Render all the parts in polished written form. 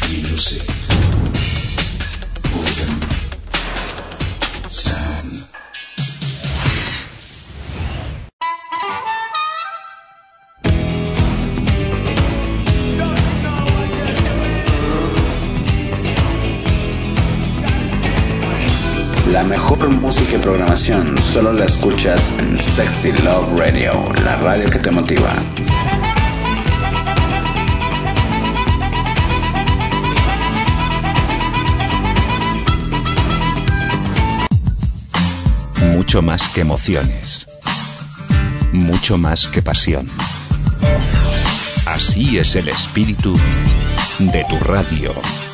Music. Golden Sound. La mejor música y programación solo la escuchas en Sexy Love Radio, la radio que te motiva. Mucho más que emociones, mucho más que pasión. Así es el espíritu de tu radio.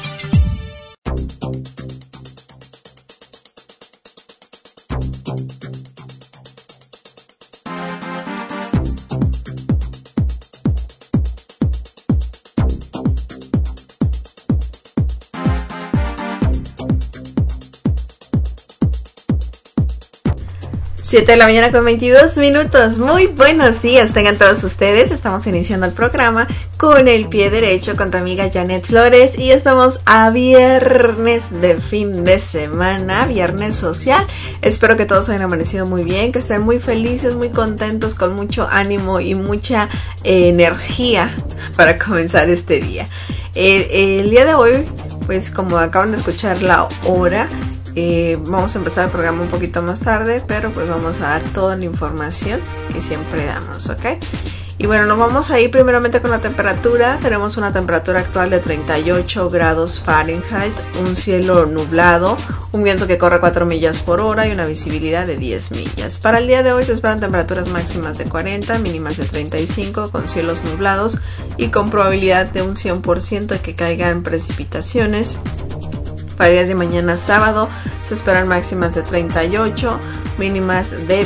Siete de la mañana con 22 minutos. Muy buenos días tengan todos ustedes. Estamos iniciando el programa con el pie derecho con tu amiga Janet Flores y estamos a viernes de fin de semana, viernes social. Espero que todos hayan amanecido muy bien, que estén muy felices, muy contentos, con mucho ánimo y mucha energía para comenzar este día. El día de hoy, pues como acaban de escuchar la hora, vamos a empezar el programa un poquito más tarde, pero pues vamos a dar toda la información que siempre damos, ¿ok? Y bueno, nos vamos a ir primeramente con la temperatura. Tenemos una temperatura actual de 38 grados Fahrenheit, un cielo nublado, un viento que corre 4 millas por hora y una visibilidad de 10 millas. Para el día de hoy se esperan temperaturas máximas de 40, mínimas de 35, con cielos nublados y con probabilidad de un 100% de que caigan precipitaciones. Para el día de mañana sábado se esperan máximas de 38, mínimas de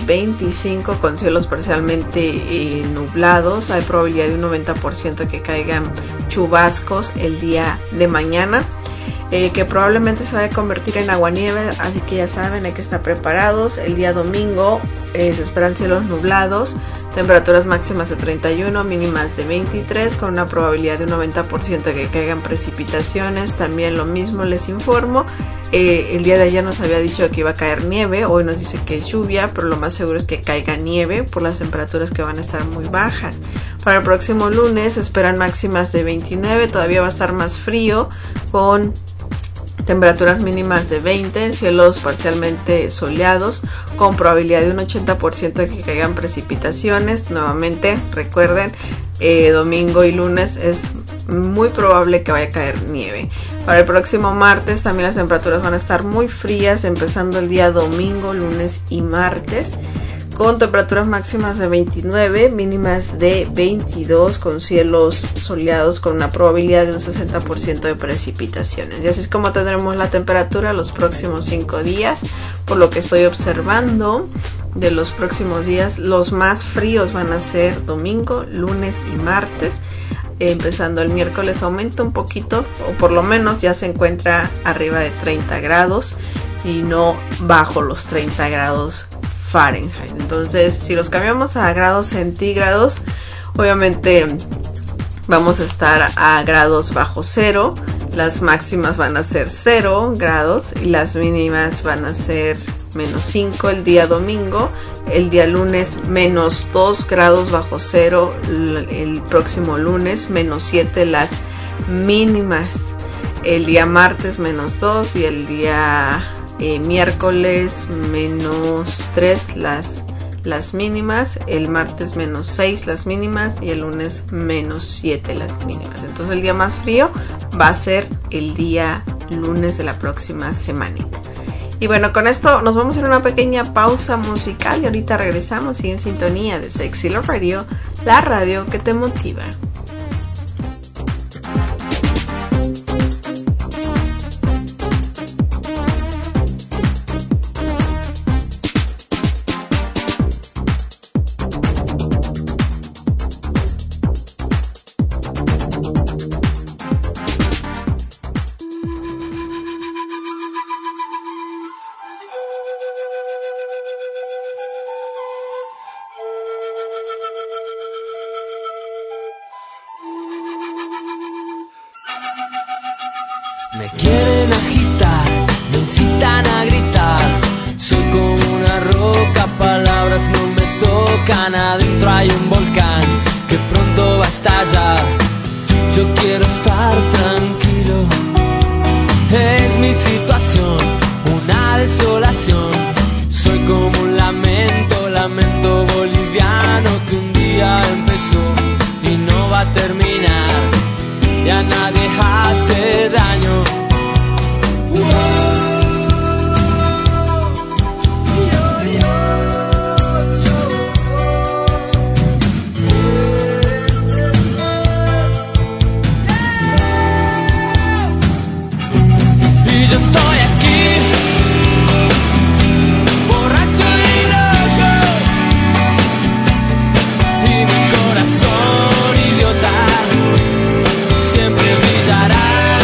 25 con cielos parcialmente nublados. Hay probabilidad de un 90% de que caigan chubascos el día de mañana, que probablemente se vaya a convertir en aguanieve, así que ya saben, hay que estar preparados. El día domingo se esperan cielos nublados, temperaturas máximas de 31, mínimas de 23, con una probabilidad de un 90% de que caigan precipitaciones. También lo mismo les informo, el día de ayer nos había dicho que iba a caer nieve, hoy nos dice que es lluvia, pero lo más seguro es que caiga nieve por las temperaturas que van a estar muy bajas. Para el próximo lunes se esperan máximas de 29, todavía va a estar más frío, con temperaturas mínimas de 20, cielos parcialmente soleados, con probabilidad de un 80% de que caigan precipitaciones. Nuevamente, recuerden, domingo y lunes es muy probable que vaya a caer nieve. Para el próximo martes también las temperaturas van a estar muy frías, empezando el día domingo, lunes y martes, con temperaturas máximas de 29, mínimas de 22, con cielos soleados con una probabilidad de un 60% de precipitaciones. Y así es como tendremos la temperatura los próximos 5 días. Por lo que estoy observando de los próximos días, los más fríos van a ser domingo, lunes y martes. Empezando el miércoles aumenta un poquito, o por lo menos ya se encuentra arriba de 30 grados y no bajo los 30 grados Fahrenheit. Entonces, si los cambiamos a grados centígrados, obviamente vamos a estar a grados bajo cero. Las máximas van a ser 0 grados y las mínimas van a ser menos 5 el día domingo. El día lunes menos 2 grados bajo cero. El próximo lunes menos 7 las mínimas. El día martes menos 2 y el día miércoles menos 3 las mínimas, el martes menos 6 las mínimas y el lunes menos 7 las mínimas. Entonces el día más frío va a ser el día lunes de la próxima semanita. Y bueno, con esto nos vamos a ir a una pequeña pausa musical y ahorita regresamos y en sintonía de Sexy Love Radio, la radio que te motiva. Me quieren agitar, me incitan a gritar. Soy como una roca, palabras no me tocan. Adentro hay un volcán que pronto va a estallar. Yo quiero estar tranquilo. Es mi situación, una desolación. Soy como un lamento, lamento boliviano que un día empezó y no va a terminar. Y a nadie hace daño. Y yo estoy aquí, borracho y loco, y mi corazón idiota siempre brillará.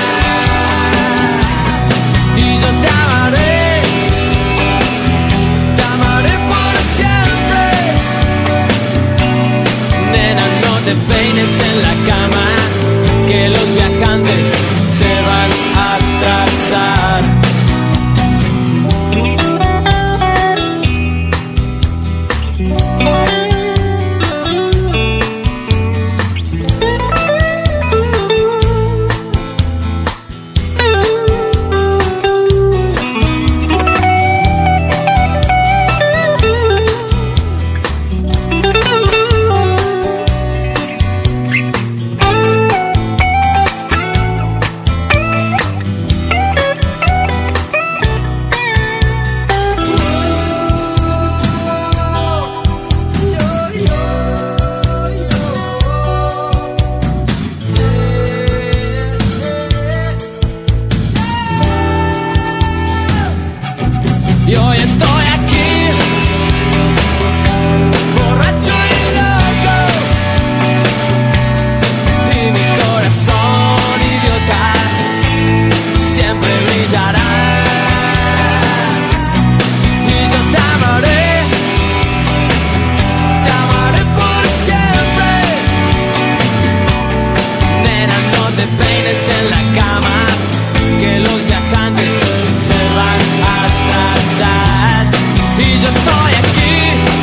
Y yo te amaré por siempre. Nena, no te peines en la cama, que los viajantes se van a atrasar. Y hoy estoy aquí, borracho y loco, y mi corazón idiota siempre brillará. Y yo te amaré por siempre. Nena, no te peines en la cama, que los viajantes se van a atrasar. Y yo estoy aquí,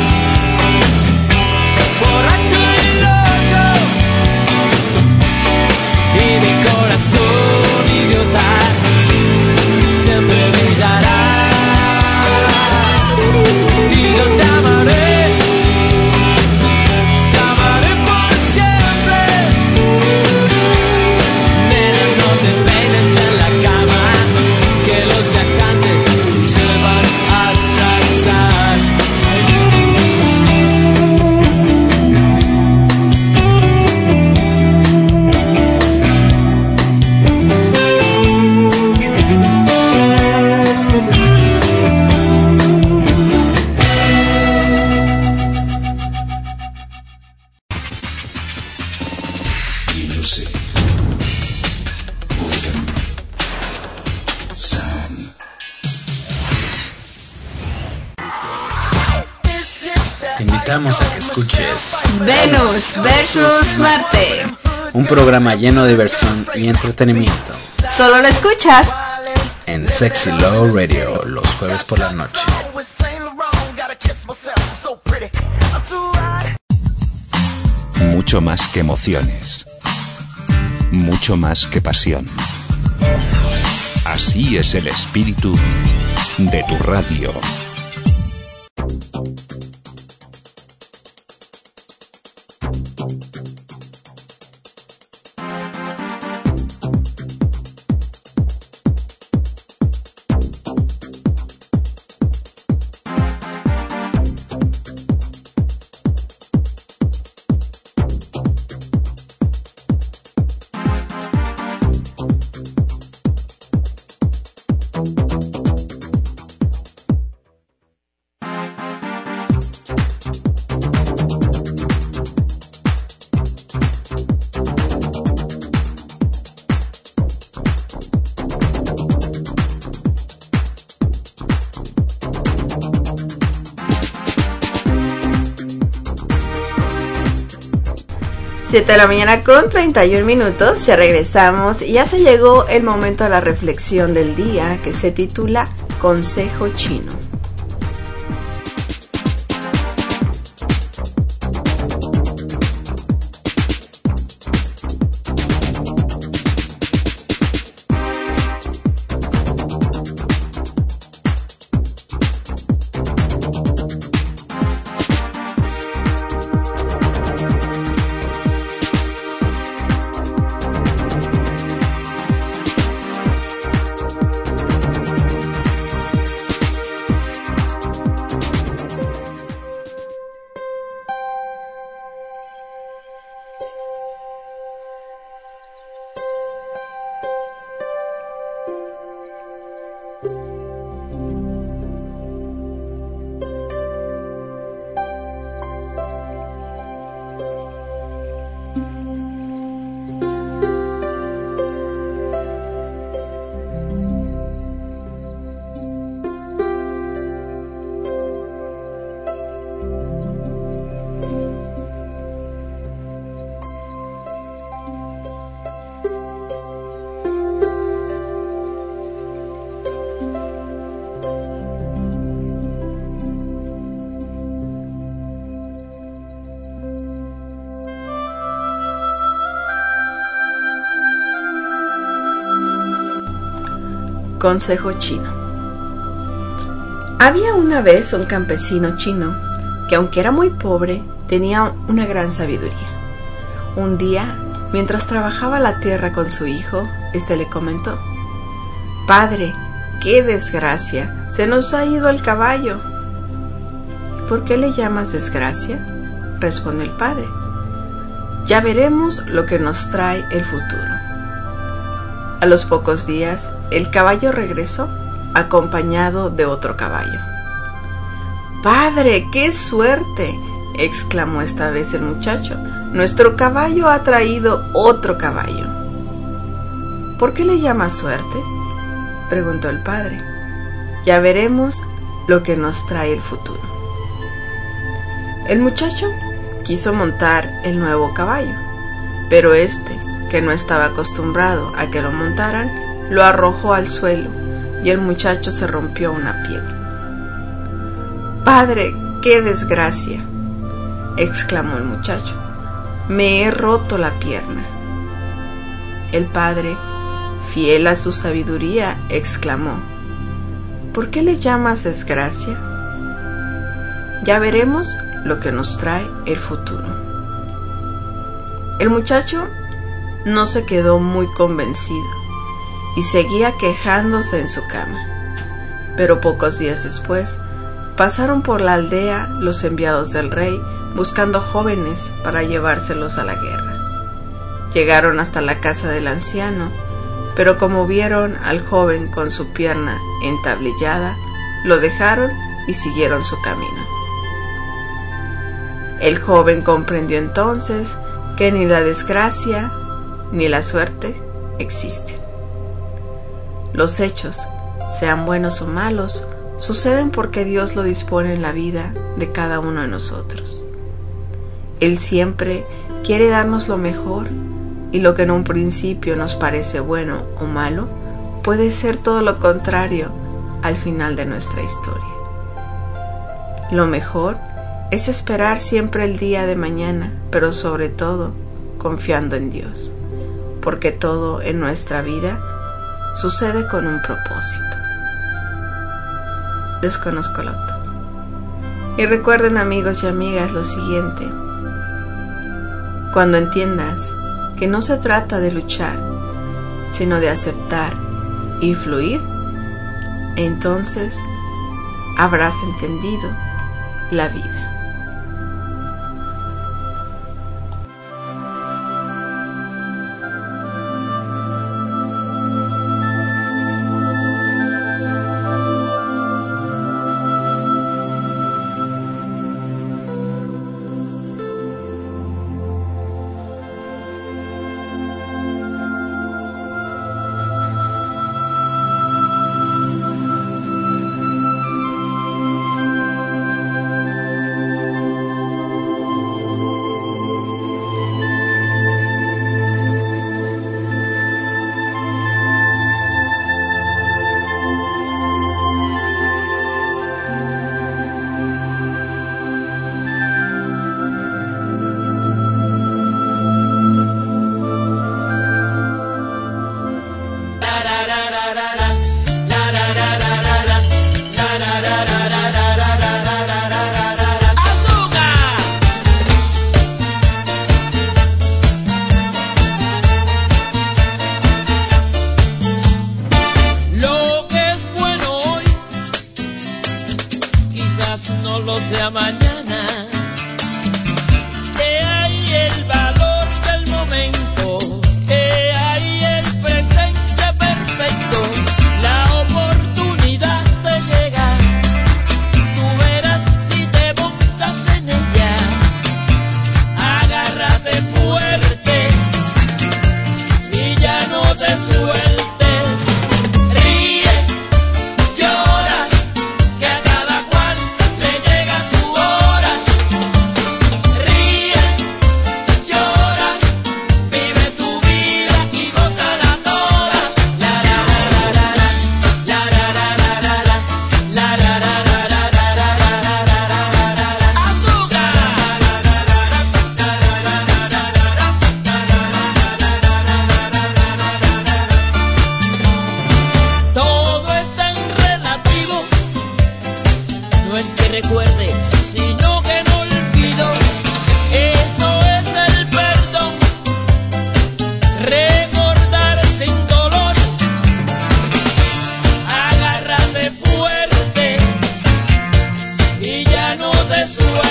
borracho y loco, y mi corazón idiota siempre brillará. Y yo te amaré por siempre. Nena, no te peines en la cama, que los viajantes se van a atrasar. Music. Rhythm. Sound. Te invitamos a que escuches Venus versus Marte. un programa lleno de diversión y entretenimiento Solo lo escuchas en Sexy Love Radio los jueves por la noche. Mucho más que emociones. Mucho más que pasión. Así es el espíritu de tu radio. 7 de la mañana con 31 minutos, ya regresamos y ya se llegó el momento de la reflexión del día que se titula Consejo Chino. Consejo chino. Había una vez un campesino chino que, aunque era muy pobre, tenía una gran sabiduría. Un día, mientras trabajaba la tierra con su hijo, este le comentó: «Padre, qué desgracia, se nos ha ido el caballo». «¿Por qué le llamas desgracia?», respondió el padre. «Ya veremos lo que nos trae el futuro». A los pocos días, el caballo regresó, acompañado de otro caballo. «¡Padre, qué suerte!», exclamó esta vez el muchacho. «Nuestro caballo ha traído otro caballo». «¿Por qué le llamas suerte?», preguntó el padre. «Ya veremos lo que nos trae el futuro». El muchacho quiso montar el nuevo caballo, pero este, que no estaba acostumbrado a que lo montaran, lo arrojó al suelo y el muchacho se rompió una piedra. «¡Padre, qué desgracia!», exclamó el muchacho. «Me he roto la pierna». El padre, fiel a su sabiduría, exclamó: «¿Por qué le llamas desgracia? Ya veremos lo que nos trae el futuro». El muchacho no se quedó muy convencido y seguía quejándose en su cama. Pero pocos días después, pasaron por la aldea los enviados del rey buscando jóvenes para llevárselos a la guerra. Llegaron hasta la casa del anciano, pero como vieron al joven con su pierna entablillada, lo dejaron y siguieron su camino. El joven comprendió entonces que ni la desgracia ni la suerte existen. Los hechos, sean buenos o malos, suceden porque Dios lo dispone en la vida de cada uno de nosotros. Él siempre quiere darnos lo mejor, y lo que en un principio nos parece bueno o malo puede ser todo lo contrario al final de nuestra historia. Lo mejor es esperar siempre el día de mañana, pero sobre todo confiando en Dios, porque todo en nuestra vida sucede con un propósito. Desconozco el autor. Y recuerden, amigos y amigas, lo siguiente: cuando entiendas que no se trata de luchar, sino de aceptar y fluir, entonces habrás entendido la vida. sea mañana. He ahí el valor del momento, he ahí el presente perfecto, la oportunidad de llegar. Tú verás si te montas en ella, agárrate fuerte y ya no te sueltes. Recuerde, sino que no olvido, eso es el perdón, recordar sin dolor, agárrate fuerte y ya no te sueltes.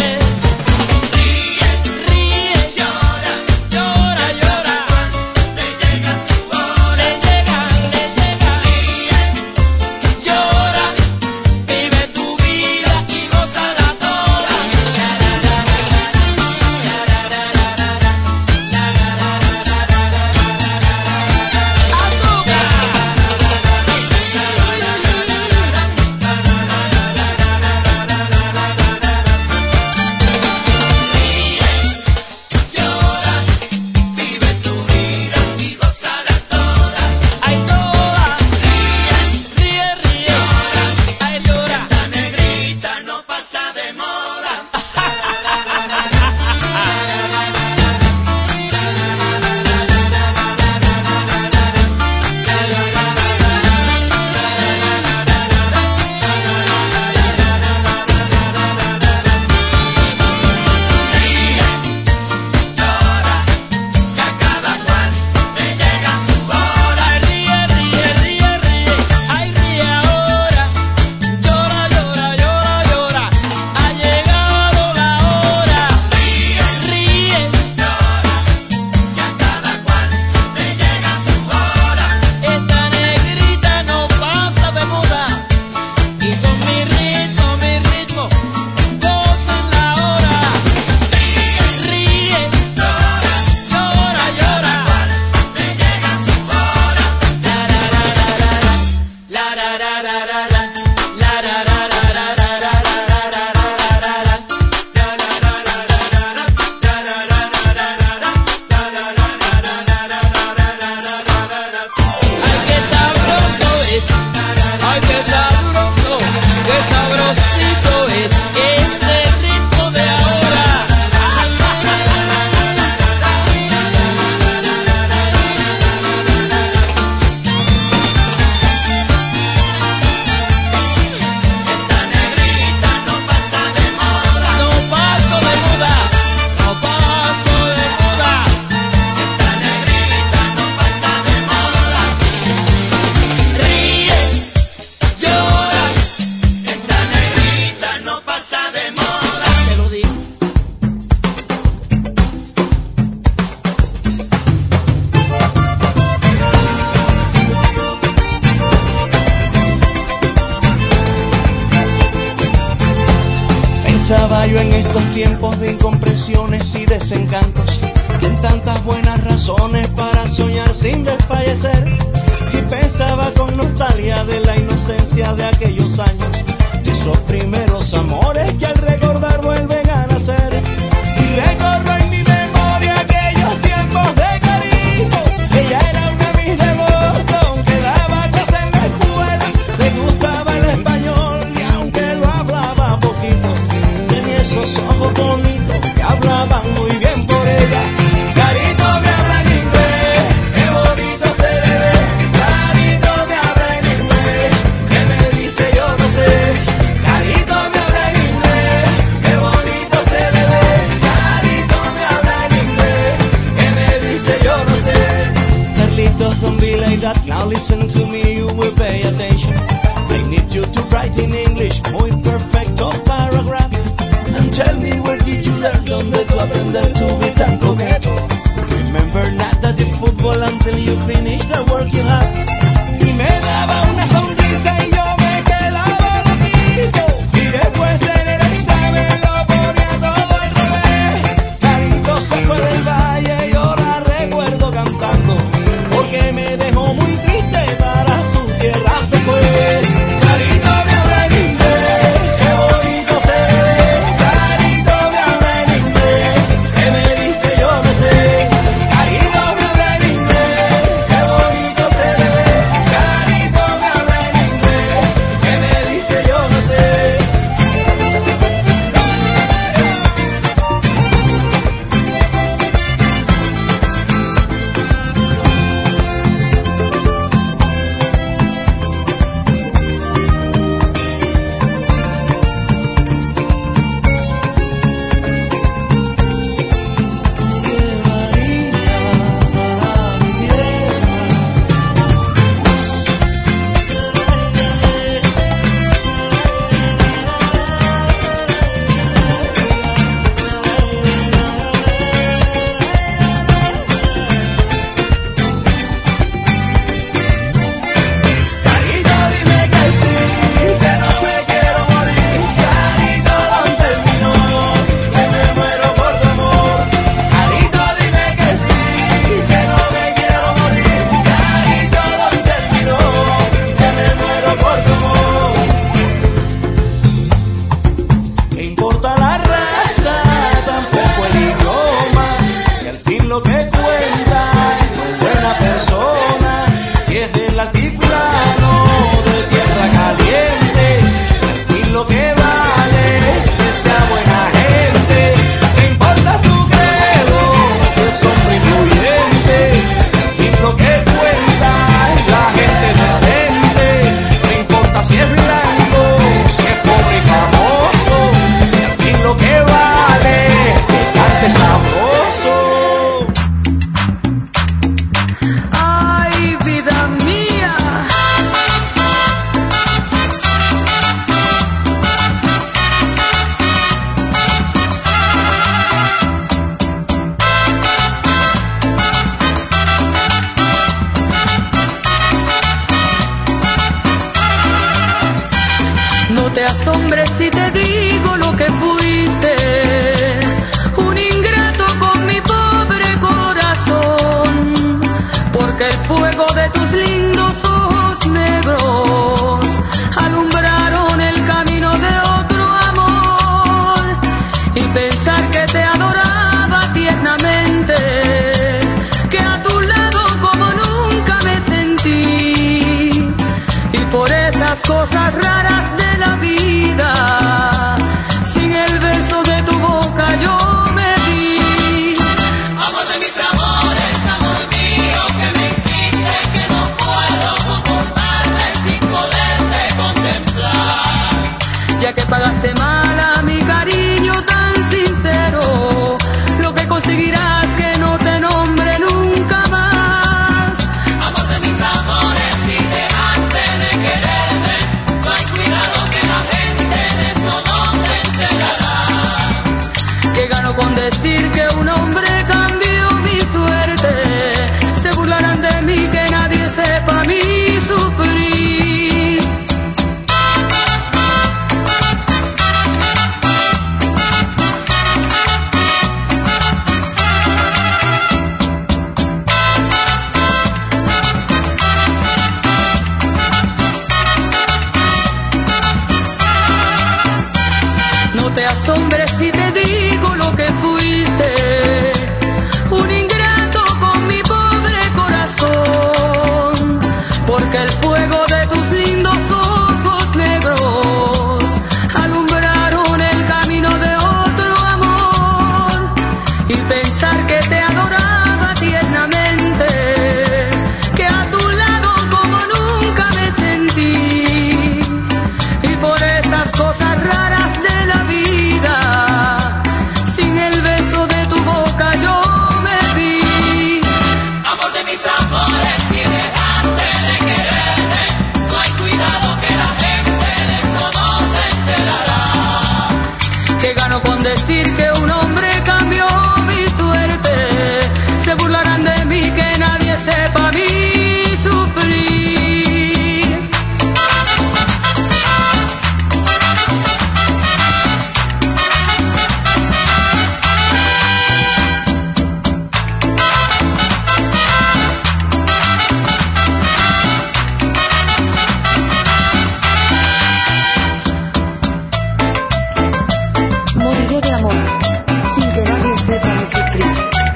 Pensaba yo en estos tiempos de incomprensiones y desencantos, que en tantas buenas razones para soñar sin desfallecer. Y pensaba con nostalgia de la inocencia de aquellos años, de esos primeros amores que al recordar vuelven a nacer. Y recorro en mi memoria aquellos tiempos de cariño. Ella era una Miss de Boston que daba clase en la escuela, le gustaba el español y aunque lo hablaba poquito, tenía esos ojos bonitos que hablaban muy bien por ella. Carito me habla en inglés, qué bonito se le ve. Carito me habla en inglés, que me dice yo no sé. Carito me habla en inglés, qué bonito se le ve. Carito me habla en inglés, que me dice yo no sé. Carlitos, don't be like that, now listen to me, you will pay attention. I need you to write in English, muy perfecto paragraph. you finish the work you have. Y me daba una sonrisa y yo me quedaba loquito. Y después en el examen lo ponía todo al revés. Carito se fue del valle y yo la recuerdo cantando, porque me dejó muy triste, para su tierra se fue. Carito me habla en inglés, qué bonito se ve. Carito me habla en inglés, que me dice yo no sé. Carito me habla en inglés, qué bonito se ve. Carito me habla en inglés, que me dice yo no sé. Carito, dime que sí, que no me quiero morir. Carito, don terminó, que me muero por tu amor. Carito, dime que sí, que no me quiero morir. Carito, don terminó, que me muero por tu amor. ¿Qué importa la raza? Tampoco el idioma. Si al fin lo que cuenta es no buena persona. Si es del altiplano, de tierra caliente. Si al fin lo que vale es que sea buena gente. ¿Qué importa su credo? Si es hombre influyente. Si al fin lo que cuenta es la gente decente. No importa si es blanco, si es pobre y famoso. Si al fin lo que vale es que cante sabroso. Ay, vida mía. No te asombres si te digo lo que fuiste, un ingrato con mi pobre corazón, porque el fuego de tus lindos ojos negros alumbraron el camino de otro amor, y pensar que te adoraba tiernamente, que a tu lado como nunca me sentí, y por esas cosas raras de la vida, sin el beso de tu boca yo me vi. Amor de mis amores, amor mío, que me hiciste, que no puedo conformarme sin poderte contemplar. Ya que pagaste mal a mi cariño tan sincero, lo que conseguirás que no te nombre nunca más. Amor de mis amores, si dejaste de quererme, no hay cuidado que la gente de eso no se enterará. Que gano con decir que un hombre cambió mi suerte, se burlarán de mí, que nadie sepa mi sufrir. No te asombres si te digo lo que fuiste, un ingrato con mi pobre corazón, porque el fuego de tus lindos ojos negros alumbraron el camino de otro amor, y pensar que te adoraba tiernamente, que a tu lado como nunca me sentí, y por esas cosas raras de la vida, sin el beso de tu boca yo me vi. Amor de mis amores, si dejaste de quererme, no hay cuidado que la gente de eso no se enterará. Que gano con decir que un hombre cambió mi suerte, se burlarán de mí, que nadie sepa mi sufrir. Moriré de amor, sin que nadie sepa mi sufrir.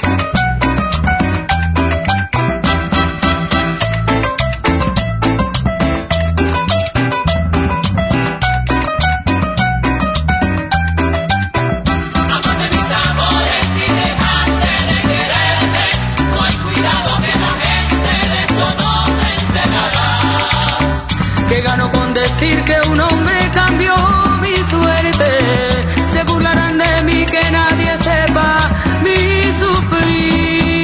Que gano con decir que un hombre cambió mi suerte. Se burlarán de mí, que nadie sepa mi sufrir.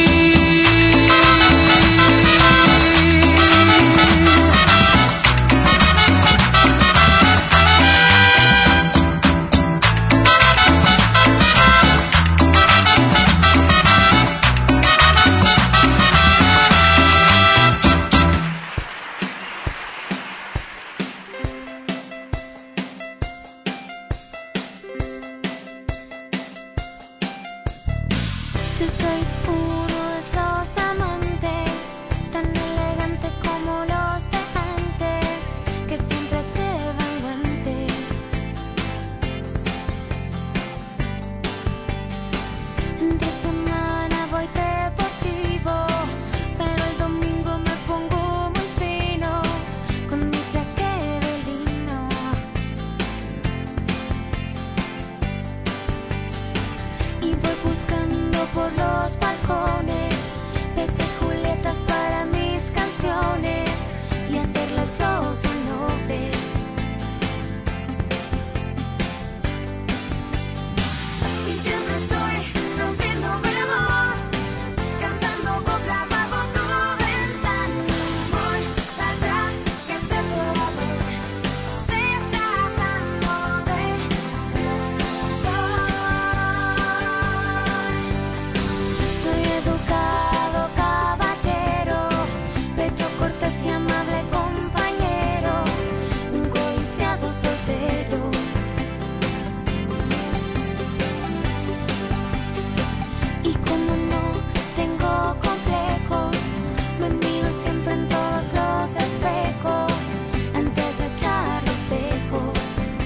Yo soy uno de esos amantes, tan elegante como los de antes, que siempre llevan guantes. Entre semana voy deportivo, pero el domingo me pongo muy fino, con mi jaque de lino. Y voy buscando por los balcones pechas Julietas para mis canciones y hacerles los honores. Y siempre estoy rompiéndome la voz, cantando coplas bajo tu ventana. Voy atrás que este probador se está dando de soy educado caballero, pecho cortés y amable compañero, un codiciado soltero. Y como no tengo complejos, me miro siempre en todos los espejos antes de echar los tejos.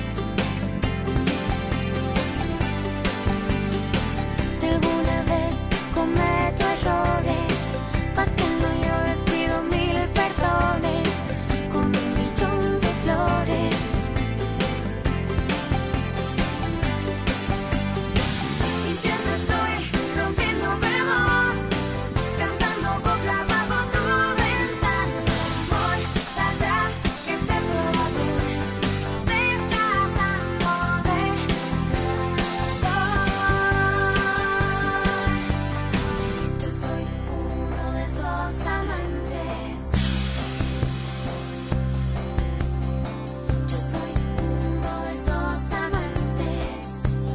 Si alguna vez cometo errores, pa' que no llores pido 1000 perdones con 1.000.000 de flores. Y siempre estoy rompiéndome la voz, cantando coplas bajo tu ventana. Voy atrás que este probador se está dando de yo soy uno de esos amantes. Yo soy uno de esos amantes.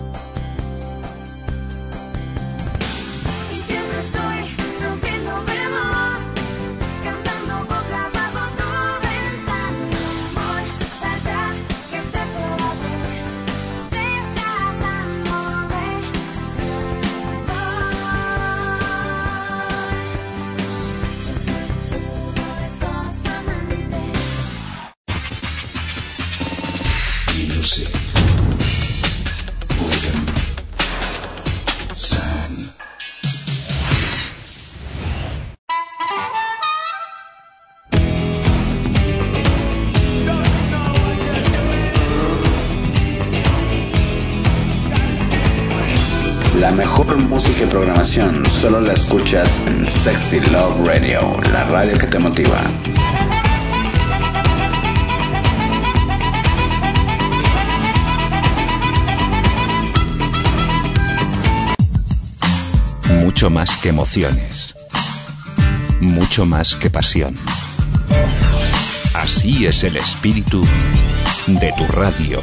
Y siempre estoy rompiéndome la voz, cantando coplas bajo tu ventana. Voy atrás que este probador se está dando de yo soy uno de esos amantes. Music. Boredom. Sound. La mejor música y programación solo la escuchas en Sexy Love Radio, la radio que te motiva. Mucho más que emociones. Mucho más que pasión. Así es el espíritu de tu radio.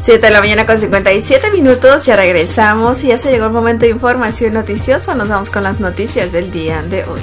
7 de la mañana con 57 minutos, ya regresamos y ya se llegó el momento de información noticiosa. Nos vamos con las noticias del día de hoy.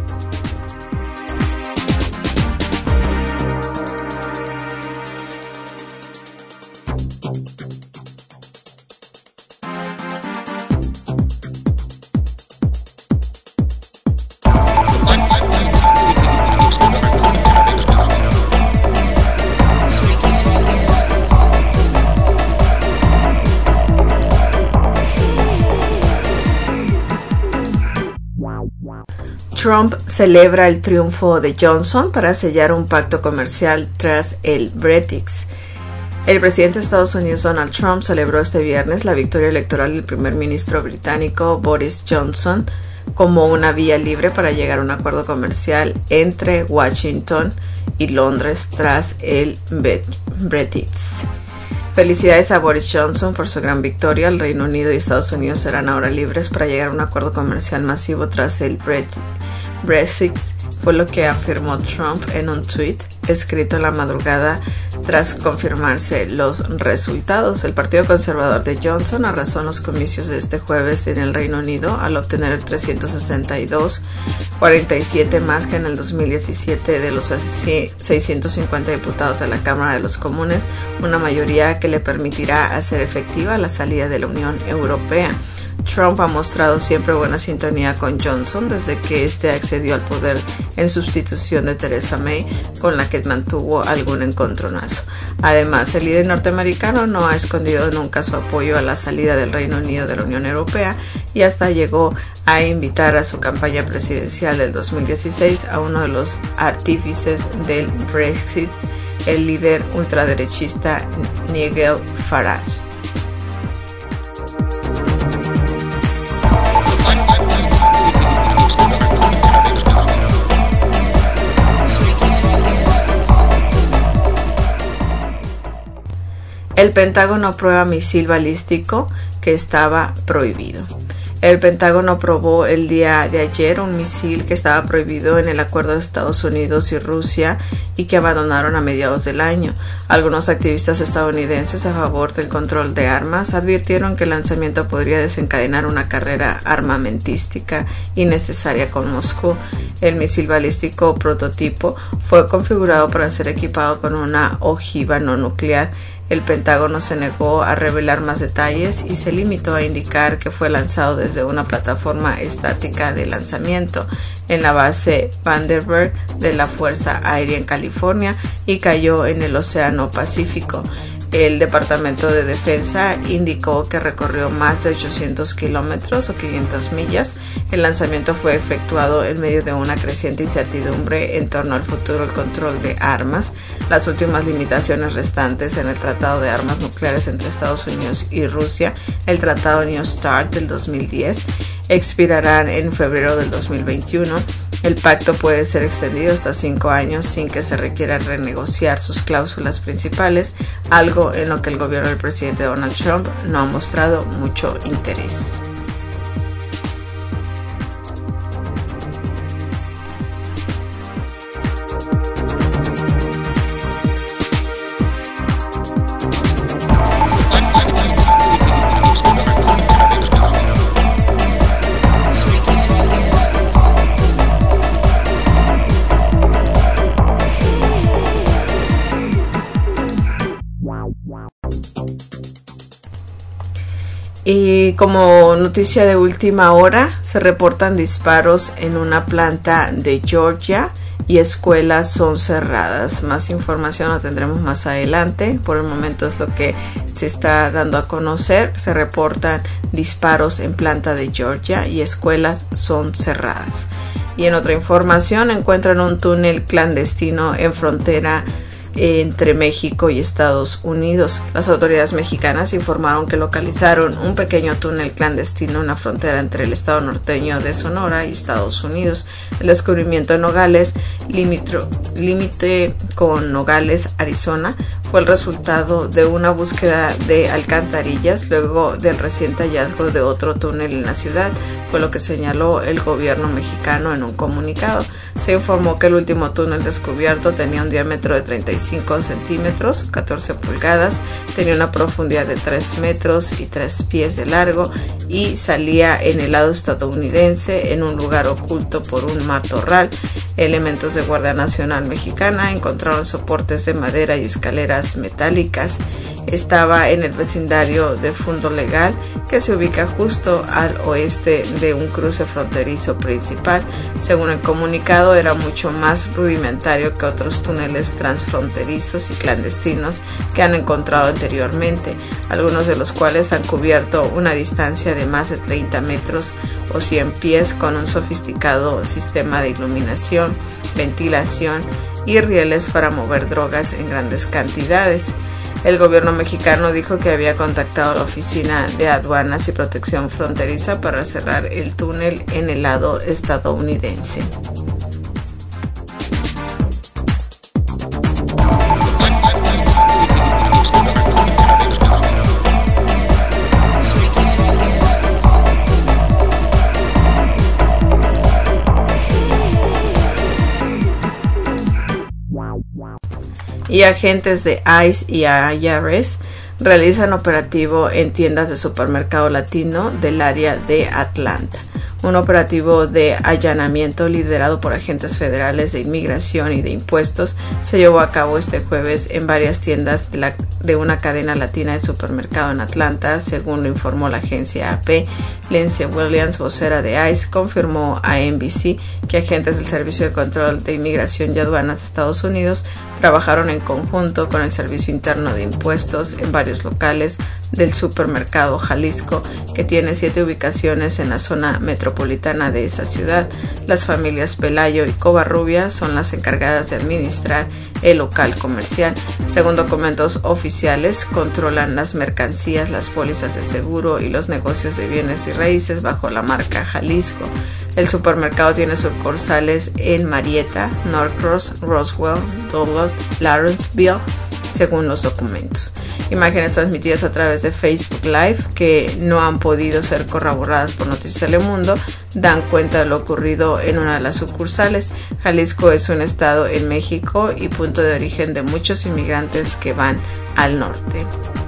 Trump celebra el triunfo de Johnson para sellar un pacto comercial tras el Brexit. El presidente de Estados Unidos, Donald Trump, celebró este viernes la victoria electoral del primer ministro británico Boris Johnson como una vía libre para llegar a un acuerdo comercial entre Washington y Londres tras el Brexit. Felicidades a Boris Johnson por su gran victoria. El Reino Unido y Estados Unidos serán ahora libres para llegar a un acuerdo comercial masivo tras el Brexit, fue lo que afirmó Trump en un tweet escrito en la madrugada tras confirmarse los resultados. El Partido Conservador de Johnson arrasó en los comicios de este jueves en el Reino Unido al obtener el 362, 47 más que en el 2017 de los 650 diputados de la Cámara de los Comunes, una mayoría que le permitirá hacer efectiva la salida de la Unión Europea. Trump ha mostrado siempre buena sintonía con Johnson desde que éste accedió al poder en sustitución de Theresa May, con la que mantuvo algún encontronazo. Además, el líder norteamericano no ha escondido nunca su apoyo a la salida del Reino Unido de la Unión Europea y hasta llegó a invitar a su campaña presidencial del 2016 a uno de los artífices del Brexit, el líder ultraderechista Nigel Farage. El Pentágono aprueba misil balístico que estaba prohibido. El Pentágono aprobó el día de ayer un misil que estaba prohibido en el acuerdo de Estados Unidos y Rusia y que abandonaron a mediados del año. Algunos activistas estadounidenses a favor del control de armas advirtieron que el lanzamiento podría desencadenar una carrera armamentística innecesaria con Moscú. El misil balístico prototipo fue configurado para ser equipado con una ojiva no nuclear. El Pentágono se negó a revelar más detalles y se limitó a indicar que fue lanzado desde una plataforma estática de lanzamiento en la base Vandenberg de la Fuerza Aérea en California y cayó en el Océano Pacífico. El Departamento de Defensa indicó que recorrió más de 800 kilómetros o 500 millas. El lanzamiento fue efectuado en medio de una creciente incertidumbre en torno al futuro del control de armas. Las últimas limitaciones restantes en el Tratado de Armas Nucleares entre Estados Unidos y Rusia, el Tratado New START del 2010, expirarán en febrero del 2021. El pacto puede ser extendido hasta 5 años sin que se requiera renegociar sus cláusulas principales, algo en lo que el gobierno del presidente Donald Trump no ha mostrado mucho interés. Y como noticia de última hora, se reportan disparos en una planta de Georgia y escuelas son cerradas. Más información la tendremos más adelante. Por el momento es lo que se está dando a conocer. Se reportan disparos en planta de Georgia y escuelas son cerradas. Y en otra información, encuentran un túnel clandestino en frontera entre México y Estados Unidos. Las autoridades mexicanas informaron que localizaron un pequeño túnel clandestino en la frontera entre el estado norteño de Sonora y Estados Unidos. El descubrimiento en Nogales, límite con Nogales, Arizona, fue el resultado de una búsqueda de alcantarillas luego del reciente hallazgo de otro túnel en la ciudad, fue lo que señaló el gobierno mexicano en un comunicado. Se informó que el último túnel descubierto tenía un diámetro de 35 centímetros, 14 pulgadas, tenía una profundidad de 3 metros y 3 pies de largo y salía en el lado estadounidense en un lugar oculto por un matorral. Elementos de Guardia Nacional Mexicana encontraron soportes de madera y escaleras metálicas. Estaba en el vecindario de Fundo Legal, que se ubica justo al oeste de un cruce fronterizo principal. Según el comunicado, era mucho más rudimentario que otros túneles transfronterizos y clandestinos que han encontrado anteriormente, algunos de los cuales han cubierto una distancia de más de 30 metros o 100 pies con un sofisticado sistema de iluminación, ventilación y rieles para mover drogas en grandes cantidades. El gobierno mexicano dijo que había contactado a la Oficina de Aduanas y Protección Fronteriza para cerrar el túnel en el lado estadounidense. Y agentes de ICE y IRS realizan operativo en tiendas de supermercado latino del área de Atlanta. Un operativo de allanamiento liderado por agentes federales de inmigración y de impuestos se llevó a cabo este jueves en varias tiendas de una cadena latina de supermercado en Atlanta, según lo informó la agencia AP. Lindsay Williams, vocera de ICE, confirmó a NBC que agentes del Servicio de Control de Inmigración y Aduanas de Estados Unidos trabajaron en conjunto con el Servicio Interno de Impuestos en varios locales del supermercado Jalisco, que tiene 7 ubicaciones en la zona metropolitana de esa ciudad. Las familias Pelayo y Covarrubia son las encargadas de administrar el local comercial. Según documentos oficiales, controlan las mercancías, las pólizas de seguro y los negocios de bienes y raíces bajo la marca Jalisco. El supermercado tiene sucursales en Marietta, Norcross, Roswell, Duluth, Lawrenceville, según los documentos. Imágenes transmitidas a través de Facebook Live, que no han podido ser corroboradas por Noticias Telemundo, dan cuenta de lo ocurrido en una de las sucursales. Jalisco es un estado en México y punto de origen de muchos inmigrantes que van al norte.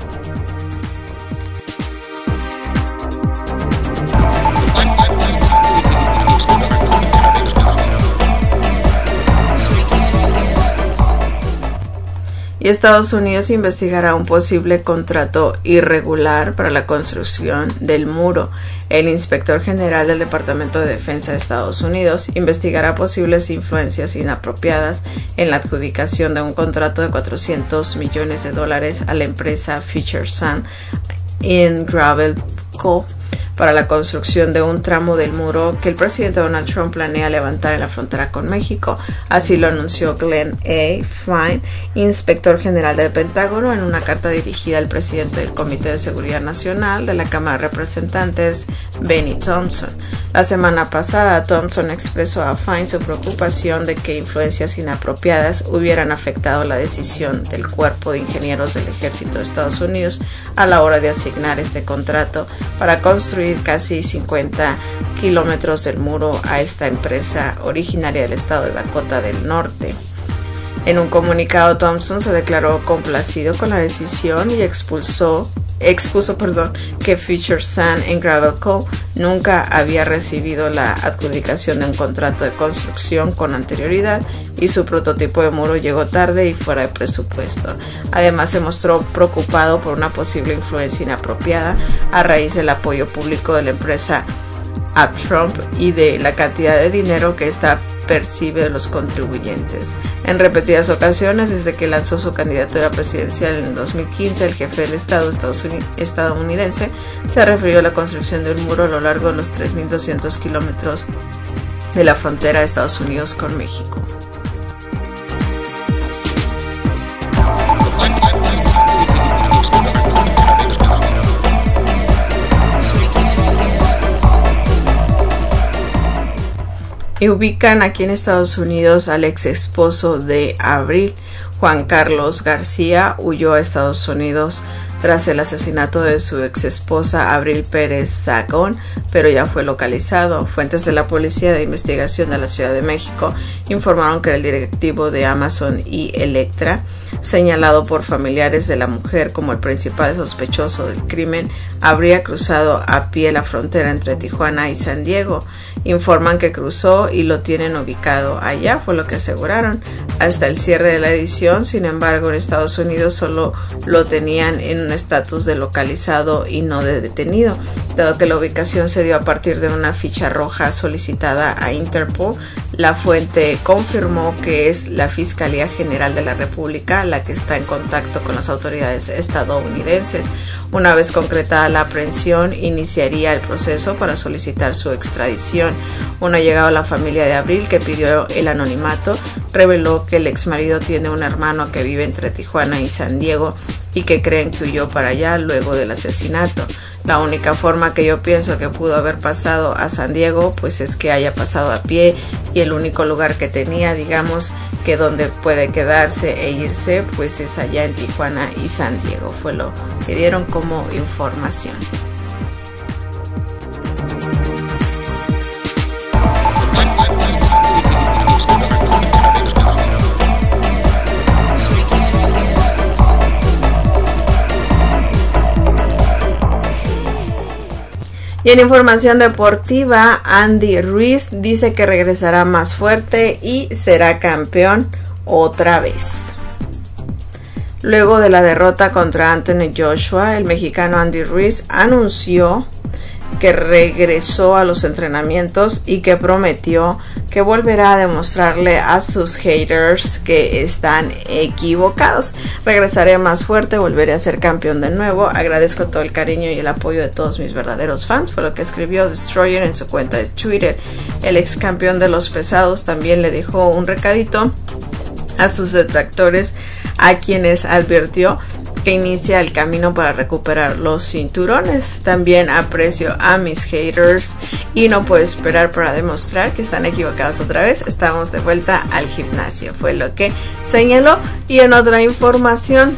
Y Estados Unidos investigará un posible contrato irregular para la construcción del muro. El inspector general del Departamento de Defensa de Estados Unidos investigará posibles influencias inapropiadas en la adjudicación de un contrato de $400 millones a la empresa Future Sun in Gravel Co. para la construcción de un tramo del muro que el presidente Donald Trump planea levantar en la frontera con México. Así lo anunció Glenn A. Flynn, inspector general del Pentágono, en una carta dirigida al presidente del Comité de Seguridad Nacional de la Cámara de Representantes, Benny Thompson. La semana pasada, Thompson expresó a Flynn su preocupación de que influencias inapropiadas hubieran afectado la decisión del Cuerpo de Ingenieros del Ejército de Estados Unidos a la hora de asignar este contrato para construir casi 50 kilómetros del muro a esta empresa originaria del estado de Dakota del Norte. En un comunicado, Thompson se declaró complacido con la decisión y expuso que Future Sun and Gravel Co. nunca había recibido la adjudicación de un contrato de construcción con anterioridad y su prototipo de muro llegó tarde y fuera de presupuesto. Además, se mostró preocupado por una posible influencia inapropiada a raíz del apoyo público de la empresa a Trump y de la cantidad de dinero que ésta percibe de los contribuyentes. En repetidas ocasiones, desde que lanzó su candidatura presidencial en el 2015, el jefe del Estado estadounidense se refirió a la construcción de un muro a lo largo de los 3.200 kilómetros de la frontera de Estados Unidos con México. Y ubican aquí en Estados Unidos al ex esposo de Avril. Juan Carlos García huyó a Estados Unidos tras el asesinato de su ex esposa Abril Pérez Sagón, pero ya fue localizado. Fuentes de la Policía de Investigación de la Ciudad de México informaron que el directivo de Amazon y Electra, señalado por familiares de la mujer como el principal sospechoso del crimen, habría cruzado a pie la frontera entre Tijuana y San Diego. Informan que cruzó y lo tienen ubicado allá, fue lo que aseguraron. Hasta el cierre de la edición, sin embargo, en Estados Unidos solo lo tenían en un estatus de localizado y no de detenido, dado que la ubicación se dio a partir de una ficha roja solicitada a Interpol. La fuente confirmó que es la Fiscalía General de la República la que está en contacto con las autoridades estadounidenses. Una vez concretada la aprehensión, iniciaría el proceso para solicitar su extradición. Un allegado a la familia de Abril, que pidió el anonimato, reveló que el exmarido tiene un hermano que vive entre Tijuana y San Diego y que creen que huyó para allá luego del asesinato. La única forma que yo pienso que pudo haber pasado a San Diego, pues es que haya pasado a pie, y el único lugar que tenía, digamos, que donde puede quedarse e irse, pues es allá en Tijuana y San Diego. Fue lo que dieron como información. Y en información deportiva, Andy Ruiz dice que regresará más fuerte y será campeón otra vez. Luego de la derrota contra Anthony Joshua, el mexicano Andy Ruiz anunció que regresó a los entrenamientos y que prometió que volverá a demostrarle a sus haters que están equivocados. Regresaré más fuerte, volveré a ser campeón de nuevo. Agradezco todo el cariño y el apoyo de todos mis verdaderos fans, fue lo que escribió Destroyer en su cuenta de Twitter. El ex campeón de los pesados también le dejó un recadito a sus detractores, a quienes advirtió que inicia el camino para recuperar los cinturones. También aprecio a mis haters y no puedo esperar para demostrar que están equivocados otra vez. Estamos de vuelta al gimnasio, fue lo que señaló. Y en otra información,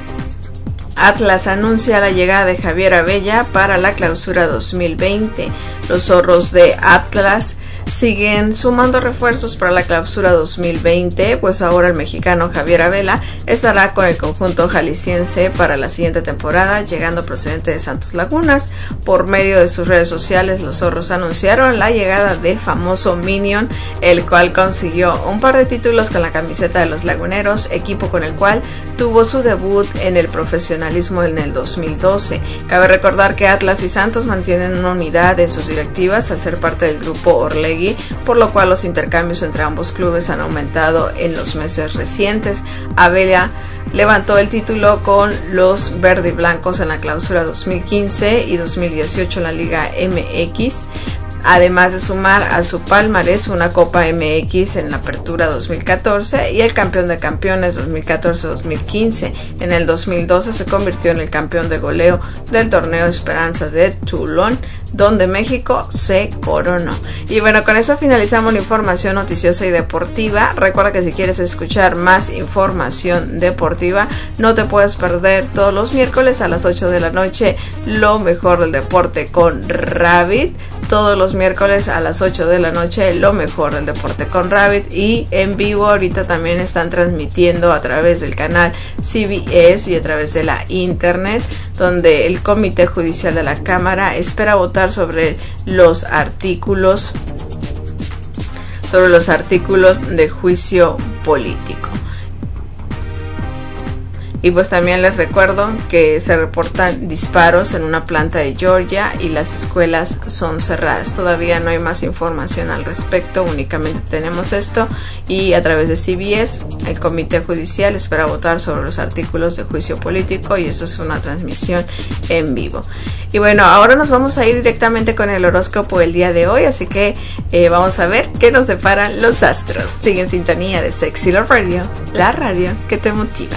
Atlas anuncia la llegada de Javier Abella para la clausura 2020. Los zorros de Atlas siguen sumando refuerzos para la clausura 2020, pues ahora el mexicano Javier Abella estará con el conjunto jalisciense para la siguiente temporada, llegando procedente de Santos Lagunas. Por medio de sus redes sociales, los zorros anunciaron la llegada del famoso Minion, el cual consiguió un par de títulos con la camiseta de los Laguneros, equipo con el cual tuvo su debut en el profesionalismo en el 2012. Cabe recordar que Atlas y Santos mantienen una unidad en sus directivas al ser parte del grupo Orlegui, por lo cual los intercambios entre ambos clubes han aumentado en los meses recientes. Abella levantó el título con los verde y blancos en la clausura 2015 y 2018 en la Liga MX, además de sumar a su palmarés una Copa MX en la Apertura 2014 y el campeón de campeones 2014-2015. En el 2012 se convirtió en el campeón de goleo del torneo Esperanzas de Toulon, donde México se coronó. Y bueno, con eso finalizamos la información noticiosa y deportiva. Recuerda que si quieres escuchar más información deportiva, no te puedes perder todos los miércoles a las 8 de la noche lo mejor del deporte con Rabbit. Todos los miércoles a las 8 de la noche lo mejor del deporte con Rabbit, y en vivo ahorita también están transmitiendo a través del canal CBS y a través de la internet, donde el Comité Judicial de la Cámara espera votar sobre los artículos de juicio político. Y pues también les recuerdo que se reportan disparos en una planta de Georgia y las escuelas son cerradas. Todavía no hay más información al respecto, únicamente tenemos esto, y a través de CBS el Comité Judicial espera votar sobre los artículos de juicio político, y eso es una transmisión en vivo. Y bueno, ahora nos vamos a ir directamente con el horóscopo del día de hoy, así que vamos a ver qué nos deparan los astros. Sigue en sintonía de Sexy Love Radio, la radio que te motiva.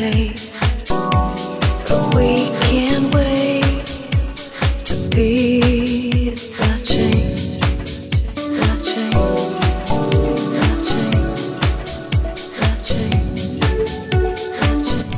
hesitate, but we can't wait to be the change, the change, the change, the change, the change.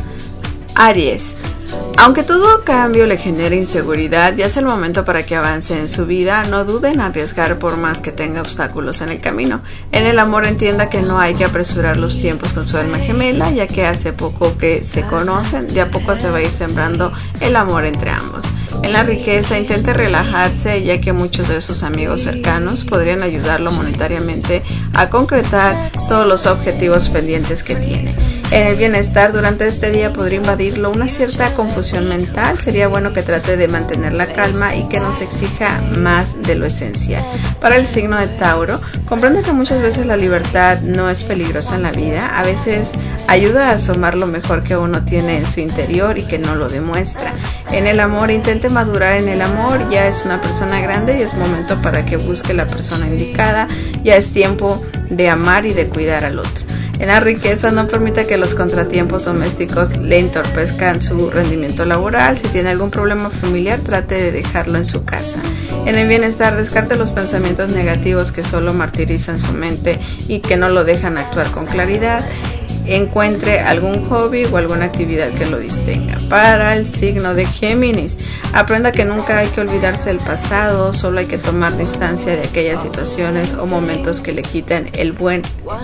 Aries. Aunque todo cambio le genere inseguridad, ya es el momento para que avance en su vida. No dude en arriesgar por más que tenga obstáculos en el camino. En el amor entienda que no hay que apresurar los tiempos con su alma gemela, ya que hace poco que se conocen, de a poco se va a ir sembrando el amor entre ambos. En la riqueza intente relajarse, ya que muchos de sus amigos cercanos podrían ayudarlo monetariamente a concretar todos los objetivos pendientes que tiene. En el bienestar, durante este día podría invadirlo una cierta confusión mental. Sería bueno que trate de mantener la calma y que no se exija más de lo esencial. Para el signo de Tauro, comprende que muchas veces la libertad no es peligrosa en la vida. A veces ayuda a asomar lo mejor que uno tiene en su interior y que no lo demuestra. En el amor, intente madurar en el amor. Ya es una persona grande y es momento para que busque la persona indicada. Ya es tiempo de amar y de cuidar al otro. En la riqueza, no permita que los contratiempos domésticos le entorpezcan su rendimiento laboral. Si tiene algún problema familiar, trate de dejarlo en su casa. En el bienestar, descarte los pensamientos negativos que solo martirizan su mente y que no lo dejan actuar con claridad. Encuentre algún hobby o alguna actividad que lo distinga. Para el signo de Géminis, aprenda que nunca hay que olvidarse del pasado, solo hay que tomar distancia de aquellas situaciones o momentos que le quiten el buen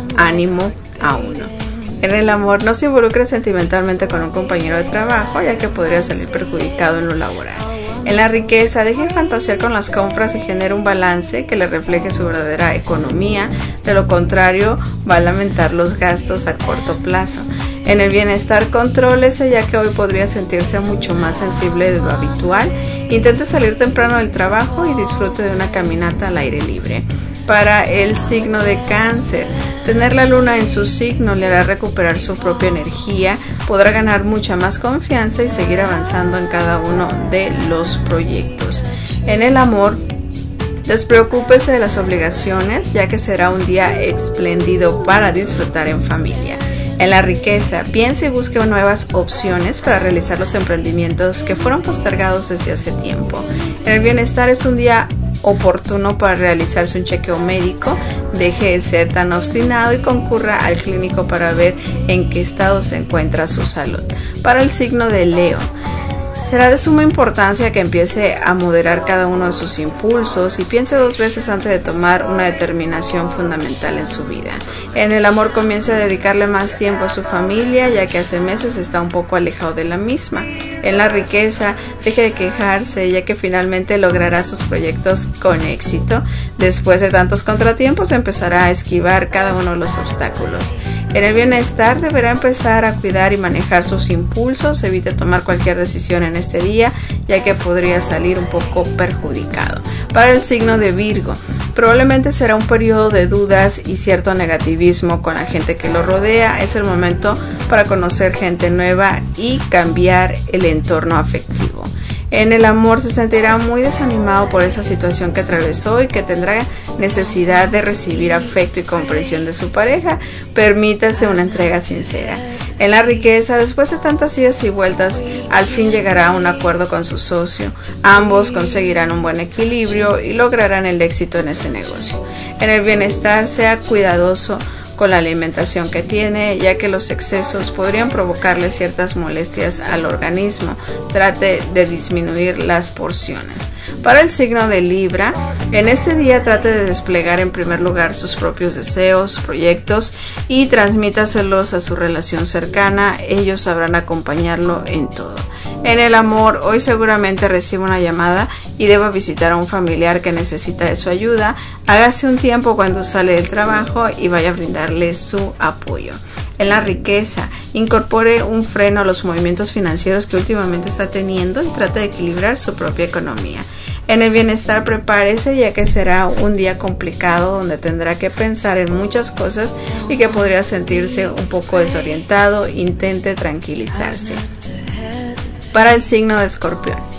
ánimo a uno. En el amor, no se involucre sentimentalmente con un compañero de trabajo, ya que podría salir perjudicado en lo laboral. En la riqueza, deje de fantasear con las compras y genere un balance que le refleje su verdadera economía. De lo contrario, va a lamentar los gastos a corto plazo. En el bienestar, contrólese, ya que hoy podría sentirse mucho más sensible de lo habitual. Intente salir temprano del trabajo y disfrute de una caminata al aire libre. Para el signo de Cáncer, tener la luna en su signo le hará recuperar su propia energía, podrá ganar mucha más confianza y seguir avanzando en cada uno de los proyectos. En el amor, despreocúpese de las obligaciones, ya que será un día espléndido para disfrutar en familia. En la riqueza, piense y busque nuevas opciones para realizar los emprendimientos que fueron postergados desde hace tiempo. En el bienestar, es un día oportuno para realizarse un chequeo médico. Deje de ser tan obstinado y concurra al clínico para ver en qué estado se encuentra su salud. Para el signo de Leo, será de suma importancia que empiece a moderar cada uno de sus impulsos y piense 2 veces antes de tomar una determinación fundamental en su vida. En el amor, comience a dedicarle más tiempo a su familia, ya que hace meses está un poco alejado de la misma. En la riqueza, deje de quejarse, ya que finalmente logrará sus proyectos con éxito. Después de tantos contratiempos, empezará a esquivar cada uno de los obstáculos. En el bienestar, deberá empezar a cuidar y manejar sus impulsos. Evite tomar cualquier decisión en este día, ya que podría salir un poco perjudicado. Para el signo de Virgo, probablemente será un periodo de dudas y cierto negativismo con la gente que lo rodea. Es el momento para conocer gente nueva y cambiar el entorno afectivo. En el amor, se sentirá muy desanimado por esa situación que atravesó y que tendrá necesidad de recibir afecto y comprensión de su pareja. Permítase una entrega sincera. En la riqueza, después de tantas idas y vueltas, al fin llegará a un acuerdo con su socio. Ambos conseguirán un buen equilibrio y lograrán el éxito en ese negocio. En el bienestar, sea cuidadoso con la alimentación que tiene, ya que los excesos podrían provocarle ciertas molestias al organismo. Trate de disminuir las porciones. Para el signo de Libra, en este día trate de desplegar en primer lugar sus propios deseos, proyectos y transmítaselos a su relación cercana. Ellos sabrán acompañarlo en todo. En el amor, hoy seguramente recibe una llamada y deba visitar a un familiar que necesita de su ayuda. Hágase un tiempo cuando sale del trabajo y vaya a brindarle su apoyo. En la riqueza, incorpore un freno a los movimientos financieros que últimamente está teniendo y trate de equilibrar su propia economía. En el bienestar, prepárese, ya que será un día complicado donde tendrá que pensar en muchas cosas y que podría sentirse un poco desorientado. Intente tranquilizarse. Para el signo de Escorpión,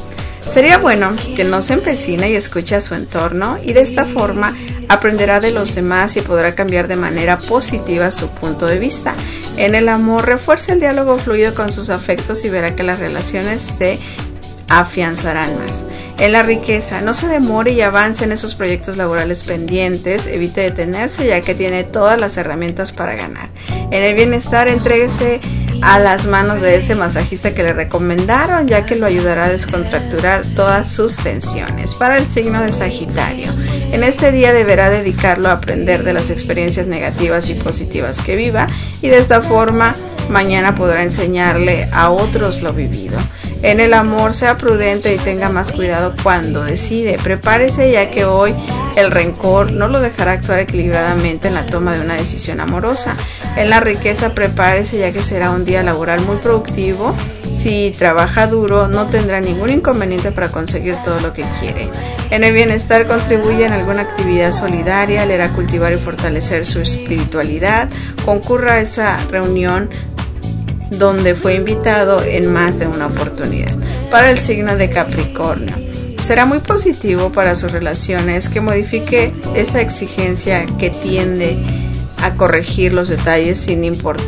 Sería bueno que no se empecine y escuche a su entorno, y de esta forma aprenderá de los demás y podrá cambiar de manera positiva su punto de vista. En el amor, refuerce el diálogo fluido con sus afectos y verá que las relaciones se afianzarán más. En la riqueza, no se demore y avance en esos proyectos laborales pendientes, evite detenerse ya que tiene todas las herramientas para ganar. En el bienestar, entréguese a las manos de ese masajista que le recomendaron, ya que lo ayudará a descontracturar todas sus tensiones. Para el signo de Sagitario, en este día deberá dedicarlo a aprender de las experiencias negativas y positivas que viva, y de esta forma mañana podrá enseñarle a otros lo vivido. En el amor, sea prudente y tenga más cuidado cuando decide. Prepárese ya que hoy el rencor no lo dejará actuar equilibradamente en la toma de una decisión amorosa. En la riqueza, prepárese ya que será un día laboral muy productivo. Si trabaja duro, no tendrá ningún inconveniente para conseguir todo lo que quiere. En el bienestar, contribuye en alguna actividad solidaria, le hará cultivar y fortalecer su espiritualidad. Concurra a esa reunión donde fue invitado en más de una oportunidad. Para el signo de Capricornio, será muy positivo para sus relaciones que modifique esa exigencia que tiende a corregir los detalles sin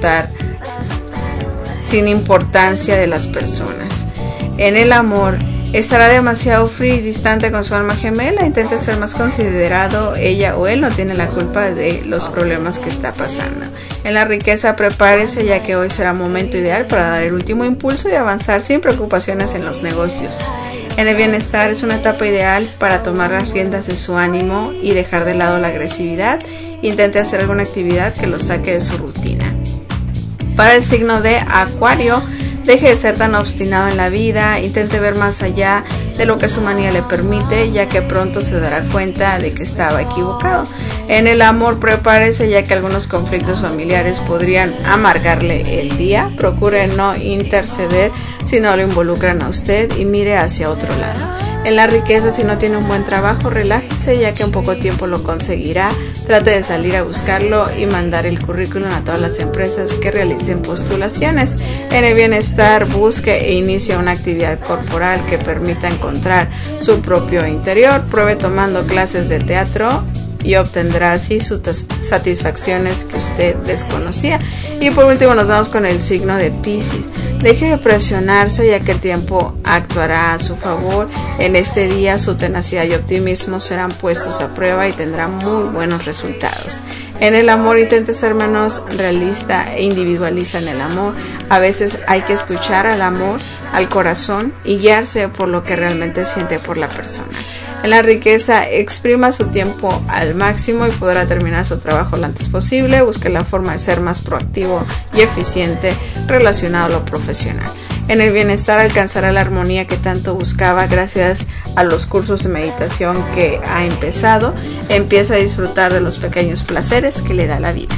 importancia de las personas. En el amor, estará demasiado frío y distante con su alma gemela. Intente ser más considerado. Ella o él no tiene la culpa de los problemas que está pasando. En la riqueza, prepárese ya que hoy será momento ideal para dar el último impulso y avanzar sin preocupaciones en los negocios. En el bienestar, es una etapa ideal para tomar las riendas de su ánimo y dejar de lado la agresividad. Intente hacer alguna actividad que lo saque de su rutina. Para el signo de Acuario, deje de ser tan obstinado en la vida, intente ver más allá de lo que su manía le permite, ya que pronto se dará cuenta de que estaba equivocado. En el amor, prepárese ya que algunos conflictos familiares podrían amargarle el día. Procure no interceder si no lo involucran a usted y mire hacia otro lado. En la riqueza, si no tiene un buen trabajo, relájese ya que en poco tiempo lo conseguirá. Trate de salir a buscarlo y mandar el currículum a todas las empresas que realicen postulaciones. En el bienestar, busque e inicie una actividad corporal que permita encontrar su propio interior. Pruebe tomando clases de teatro y obtendrá así sus satisfacciones que usted desconocía. Y por último nos vamos con el signo de Piscis. Deje de presionarse ya que el tiempo actuará a su favor. En este día su tenacidad y optimismo serán puestos a prueba y tendrá muy buenos resultados. En el amor, intente ser menos realista e individualista en el amor. A veces hay que escuchar al amor, al corazón y guiarse por lo que realmente siente por la persona. En la riqueza, exprima su tiempo al máximo y podrá terminar su trabajo lo antes posible. Busque la forma de ser más proactivo y eficiente relacionado a lo profesional. En el bienestar, alcanzará la armonía que tanto buscaba gracias a los cursos de meditación que ha empezado. Empieza a disfrutar de los pequeños placeres que le da la vida.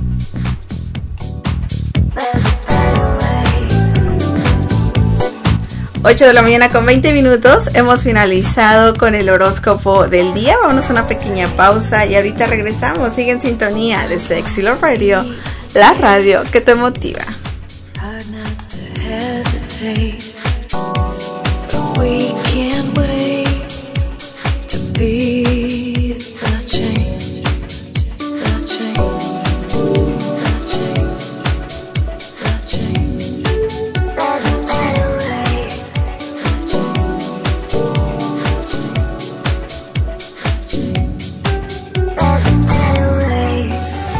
Ocho de la mañana con 20 minutos. Hemos finalizado con el horóscopo del día. Vámonos a una pequeña pausa y ahorita regresamos. Sigue en sintonía de Sexy Love Radio, la radio que te motiva. We can't wait to be the change, the change, the change, the change. There's a better way. There's a better way.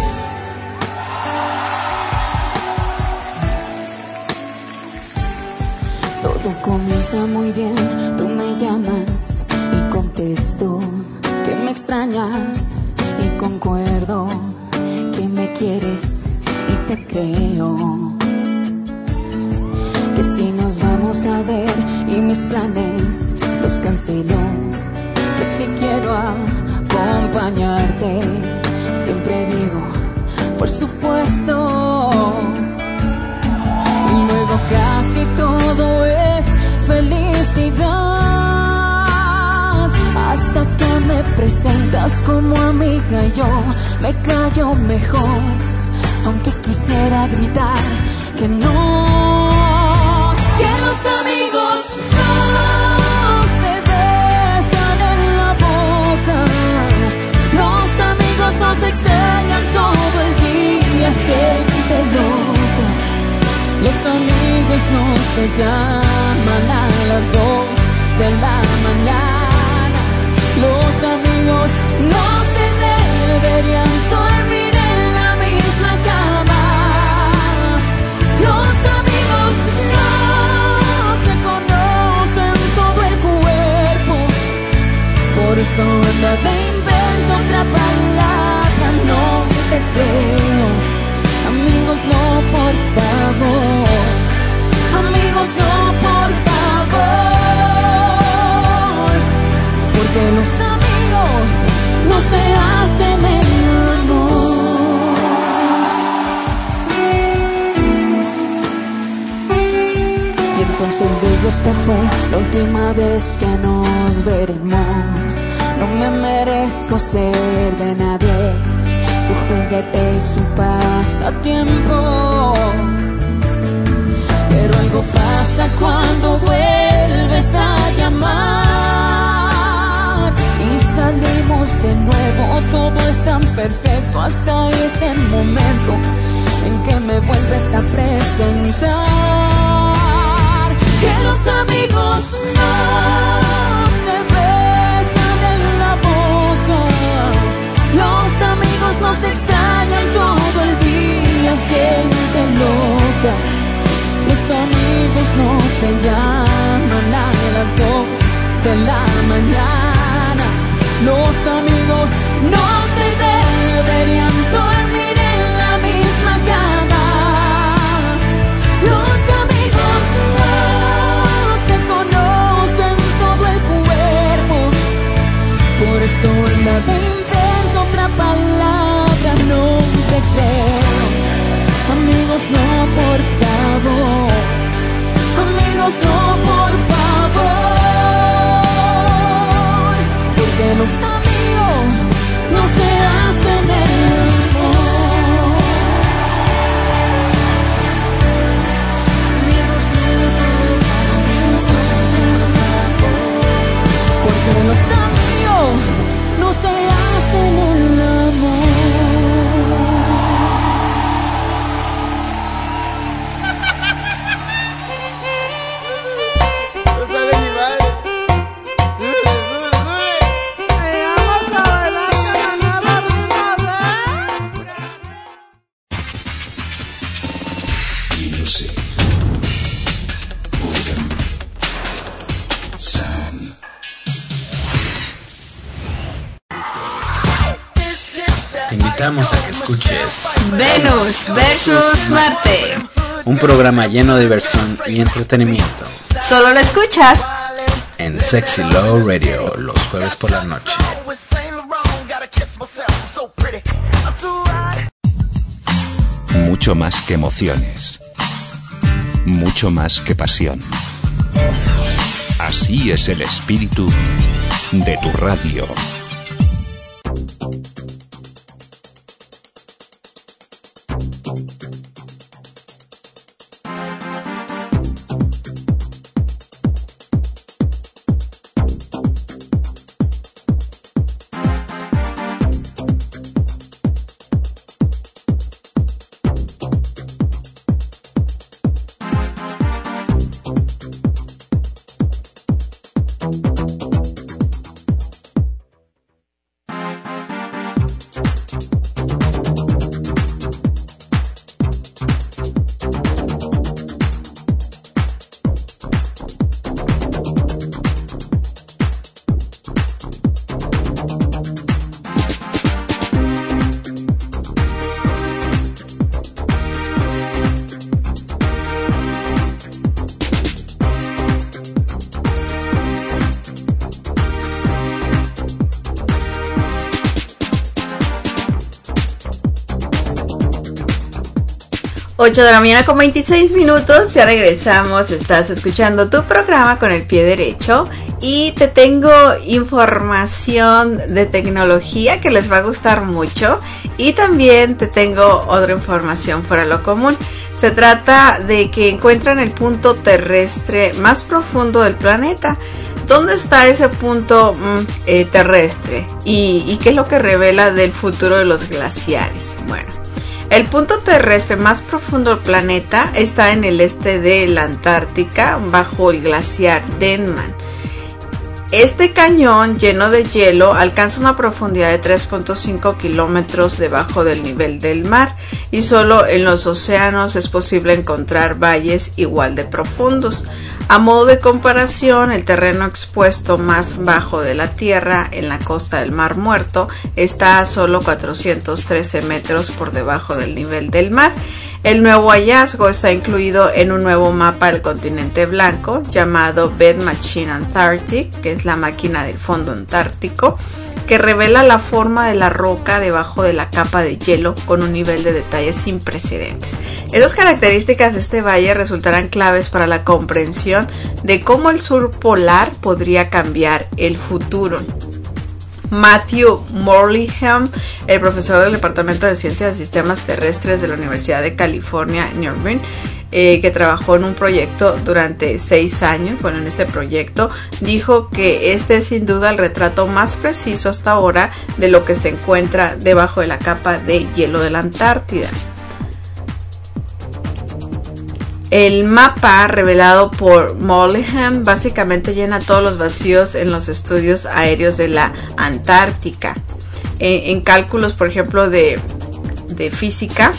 Todo comienza muy bien, tú me llamas y contesto que me extrañas y concuerdo que me quieres y te creo. Que si nos vamos a ver y mis planes los cancelo, que si quiero acompañarte, siempre digo, por supuesto. Y luego casi todo es felicidad, hasta que me presentas como amiga y yo me callo mejor, aunque quisiera gritar que no. Que los amigos no nos extrañan todo el día, gente loca. Los amigos no se llaman a las 2 de la mañana. Los amigos no se deberían dormir en la misma cama. Los amigos no se conocen todo el cuerpo. Por eso anda de invento otra palabra, no te creo. Amigos no, por favor. Amigos no, por favor. Porque los amigos no se hacen el amor. Y entonces digo, esta fue la última vez que nos veremos. No me merezco ser de nadie, su juguete y su pasatiempo. Pero algo pasa cuando vuelves a llamar y salimos de nuevo. Todo es tan perfecto hasta ese momento en que me vuelves a presentar. Que los amigos no se besan en la boca. Los amigos nos extrañan todo el día, gente loca. Los amigos no se llaman a las 2 de la mañana. Los amigos no se deberían dormir en la misma cama. Los amigos no se conocen todo el cuerpo. Por eso anda de invento otra palabra, no te creo. Amigos no, por favor. Amigos no, por favor. Porque los amigos no se hacen el amor. Amigos no, porque los amigos no se hacen el amor. Te invitamos a que escuches Venus versus Marte. un programa lleno de diversión y entretenimiento Solo lo escuchas en Sexy Love Radio los jueves por la noche. Mucho más que emociones. Mucho más que pasión. Así es el espíritu de tu radio. Ocho de la mañana con 26 minutos, ya regresamos, estás escuchando tu programa con el pie derecho y te tengo información de tecnología que les va a gustar mucho y también te tengo otra información fuera de lo común. Se trata de que encuentran el punto terrestre más profundo del planeta. ¿Dónde está ese punto terrestre? ¿Y qué es lo que revela del futuro de los glaciares? Bueno, el punto terrestre más profundo del planeta está en el este de la Antártica, bajo el glaciar Denman. Este cañón lleno de hielo alcanza una profundidad de 3.5 kilómetros debajo del nivel del mar, y solo en los océanos es posible encontrar valles igual de profundos. A modo de comparación, el terreno expuesto más bajo de la Tierra, en la costa del Mar Muerto, está a solo 413 metros por debajo del nivel del mar. El nuevo hallazgo está incluido en un nuevo mapa del continente blanco llamado Bed Machine Antarctic, que es la máquina del fondo antártico, que revela la forma de la roca debajo de la capa de hielo con un nivel de detalle sin precedentes. Esas características de este valle resultarán claves para la comprensión de cómo el sur polar podría cambiar el futuro. Matthew Morleyham, el profesor del Departamento de Ciencias de Sistemas Terrestres de la Universidad de California en Irvine, que trabajó en un proyecto durante 6 años, en este proyecto, dijo que este es sin duda el retrato más preciso hasta ahora de lo que se encuentra debajo de la capa de hielo de la Antártida. El mapa revelado por Morleyham básicamente llena todos los vacíos en los estudios aéreos de la Antártica. En cálculos, por ejemplo, de física,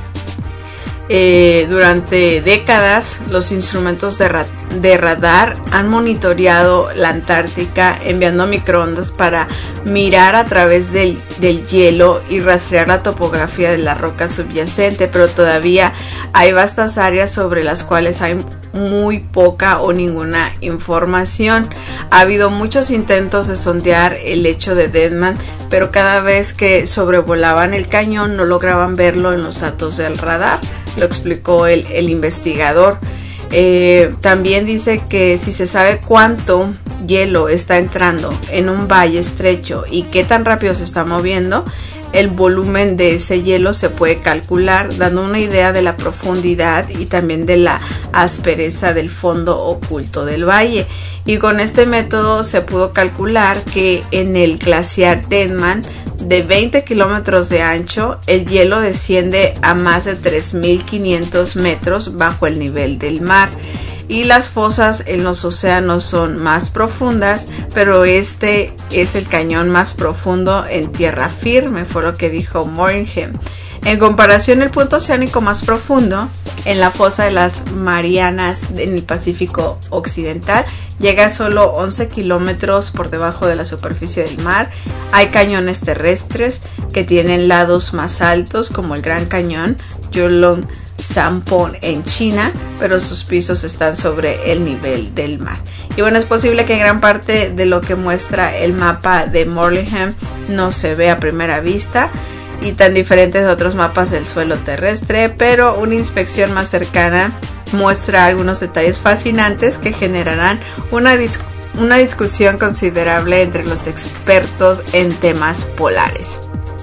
durante décadas los instrumentos de radar han monitoreado la Antártica enviando microondas para mirar a través del hielo y rastrear la topografía de la roca subyacente, pero todavía hay vastas áreas sobre las cuales hay muy poca o ninguna información. Ha habido muchos intentos de sondear el lecho de Denman, pero cada vez que sobrevolaban el cañón no lograban verlo en los datos del radar, lo explicó el investigador. También dice que si se sabe cuánto hielo está entrando en un valle estrecho y qué tan rápido se está moviendo, el volumen de ese hielo se puede calcular, dando una idea de la profundidad y también de la aspereza del fondo oculto del valle. Y con este método se pudo calcular que en el glaciar Denman, de 20 kilómetros de ancho, el hielo desciende a más de 3.500 metros bajo el nivel del mar. Y las fosas en los océanos son más profundas, pero este es el cañón más profundo en tierra firme, fue lo que dijo Morleyham. En comparación, el punto oceánico más profundo, en la fosa de las Marianas en el Pacífico Occidental, llega a solo 11 kilómetros por debajo de la superficie del mar. Hay cañones terrestres que tienen lados más altos, como el Gran Cañón Yulong Sanpon en China, pero sus pisos están sobre el nivel del mar. Y bueno, es posible que gran parte de lo que muestra el mapa de Morleyham no se ve a primera vista y tan diferentes de otros mapas del suelo terrestre, pero una inspección más cercana muestra algunos detalles fascinantes que generarán una discusión considerable entre los expertos en temas polares.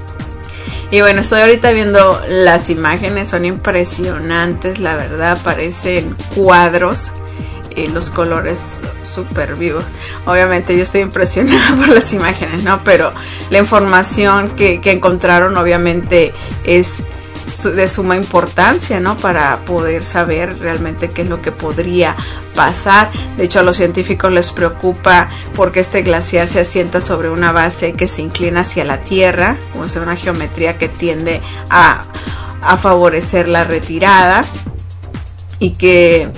Y bueno, estoy ahorita viendo las imágenes, son impresionantes, la verdad, parecen cuadros, los colores súper vivos. Obviamente yo estoy impresionada por las imágenes, ¿no? Pero la información que encontraron obviamente es de suma importancia, ¿no? Para poder saber realmente qué es lo que podría pasar. De hecho, a los científicos les preocupa porque este glaciar se asienta sobre una base que se inclina hacia la Tierra, o sea, una geometría que tiende a favorecer la retirada, y que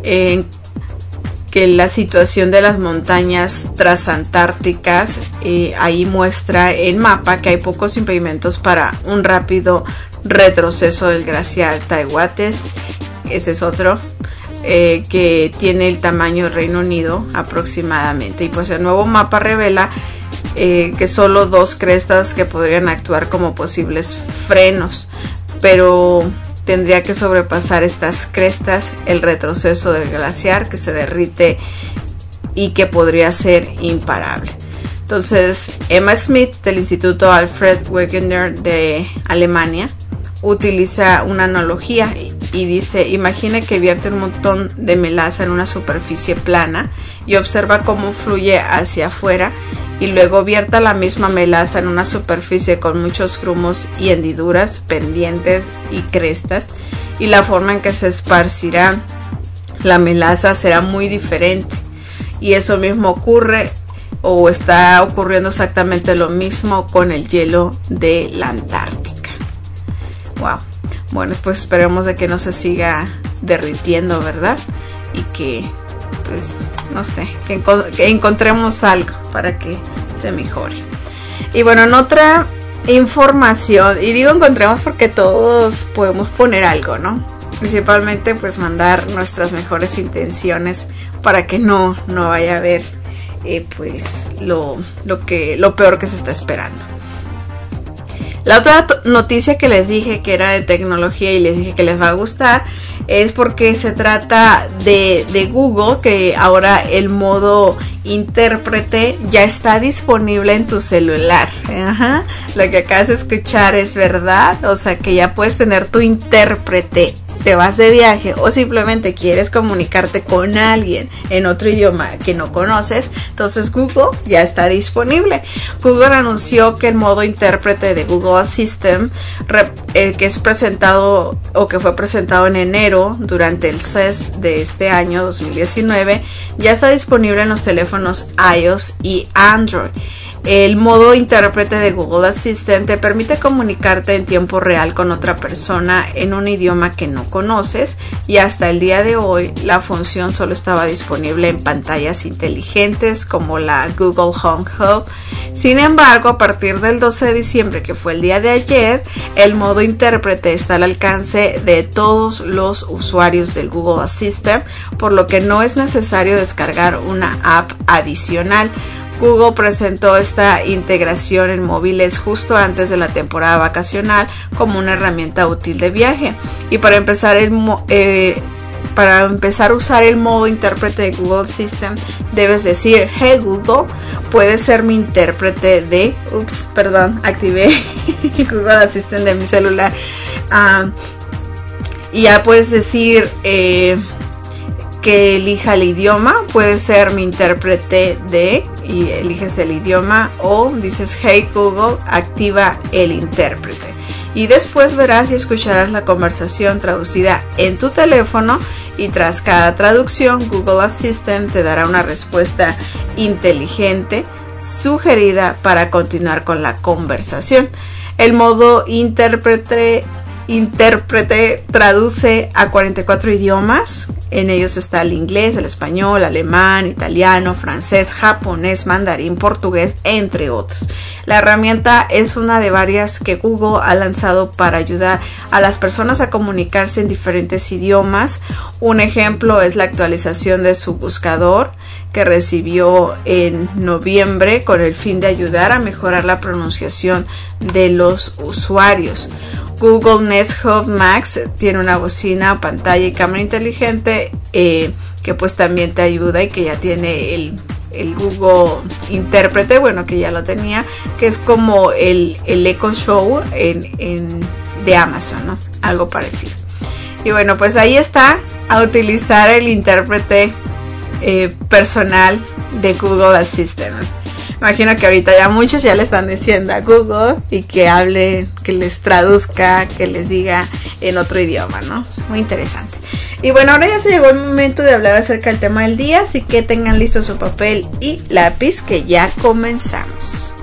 la situación de las montañas transantárticas, ahí muestra el mapa que hay pocos impedimentos para un rápido retroceso del glaciar Taiwates. Ese es otro que tiene el tamaño del Reino Unido aproximadamente. Y pues el nuevo mapa revela que solo 2 crestas que podrían actuar como posibles frenos, pero tendría que sobrepasar estas crestas el retroceso del glaciar, que se derrite y que podría ser imparable. Entonces, Emma Smith del Instituto Alfred Wegener de Alemania utiliza una analogía y dice: imagine que vierte un montón de melaza en una superficie plana y observa cómo fluye hacia afuera, y luego vierta la misma melaza en una superficie con muchos grumos y hendiduras, pendientes y crestas, y la forma en que se esparcirá la melaza será muy diferente. Y eso mismo ocurre, o está ocurriendo exactamente lo mismo con el hielo de la Antártica. Wow. Bueno, pues esperemos de que no se siga derritiendo, ¿verdad? Y que, pues, no sé, que encontremos algo para que se mejore. Y bueno, en otra información, y digo encontremos porque todos podemos poner algo, ¿no? Principalmente pues mandar nuestras mejores intenciones para que no vaya a haber pues lo peor que se está esperando. La otra noticia que les dije que era de tecnología y les dije que les va a gustar es porque se trata de Google, que ahora el modo intérprete ya está disponible en tu celular. Ajá. Lo que acabas de escuchar es verdad, o sea que ya puedes tener tu intérprete. Te vas de viaje o simplemente quieres comunicarte con alguien en otro idioma que no conoces, entonces Google ya está disponible. Google anunció que el modo intérprete de Google Assistant, que es presentado o que fue presentado en enero durante el CES de este año 2019, ya está disponible en los teléfonos iOS y Android. El modo intérprete de Google Assistant te permite comunicarte en tiempo real con otra persona en un idioma que no conoces, y hasta el día de hoy la función solo estaba disponible en pantallas inteligentes como la Google Home Hub. Sin embargo, a partir del 12 de diciembre, que fue el día de ayer, el modo intérprete está al alcance de todos los usuarios del Google Assistant, por lo que no es necesario descargar una app adicional. Google presentó esta integración en móviles justo antes de la temporada vacacional como una herramienta útil de viaje. Y para empezar a usar el modo intérprete de Google Assistant, debes decir: hey Google, puedes ser mi intérprete de... activé Google Assistant de mi celular. Y ya puedes decir... que elija el idioma, puede ser mi intérprete de, y eliges el idioma, o dices: hey Google, activa el intérprete, y después verás y escucharás la conversación traducida en tu teléfono, y tras cada traducción Google Assistant te dará una respuesta inteligente sugerida para continuar con la conversación. El modo intérprete traduce a 44 idiomas. En ellos está el inglés, el español, alemán, italiano, francés, japonés, mandarín, portugués, entre otros. La herramienta es una de varias que Google ha lanzado para ayudar a las personas a comunicarse en diferentes idiomas. Un ejemplo es la actualización de su buscador, que recibió en noviembre con el fin de ayudar a mejorar la pronunciación de los usuarios. Google Nest Hub Max tiene una bocina, pantalla y cámara inteligente que pues también te ayuda, y que ya tiene el Google intérprete, bueno, que ya lo tenía, que es como el Echo Show de Amazon, ¿no? Algo parecido. Y bueno, pues ahí está, a utilizar el intérprete personal de Google Assistant. Imagino que ahorita ya muchos ya le están diciendo a Google y que hable, que les traduzca, que les diga en otro idioma, ¿no? Es muy interesante. Y bueno, ahora ya se llegó el momento de hablar acerca del tema del día, así que tengan listo su papel y lápiz, que ya comenzamos.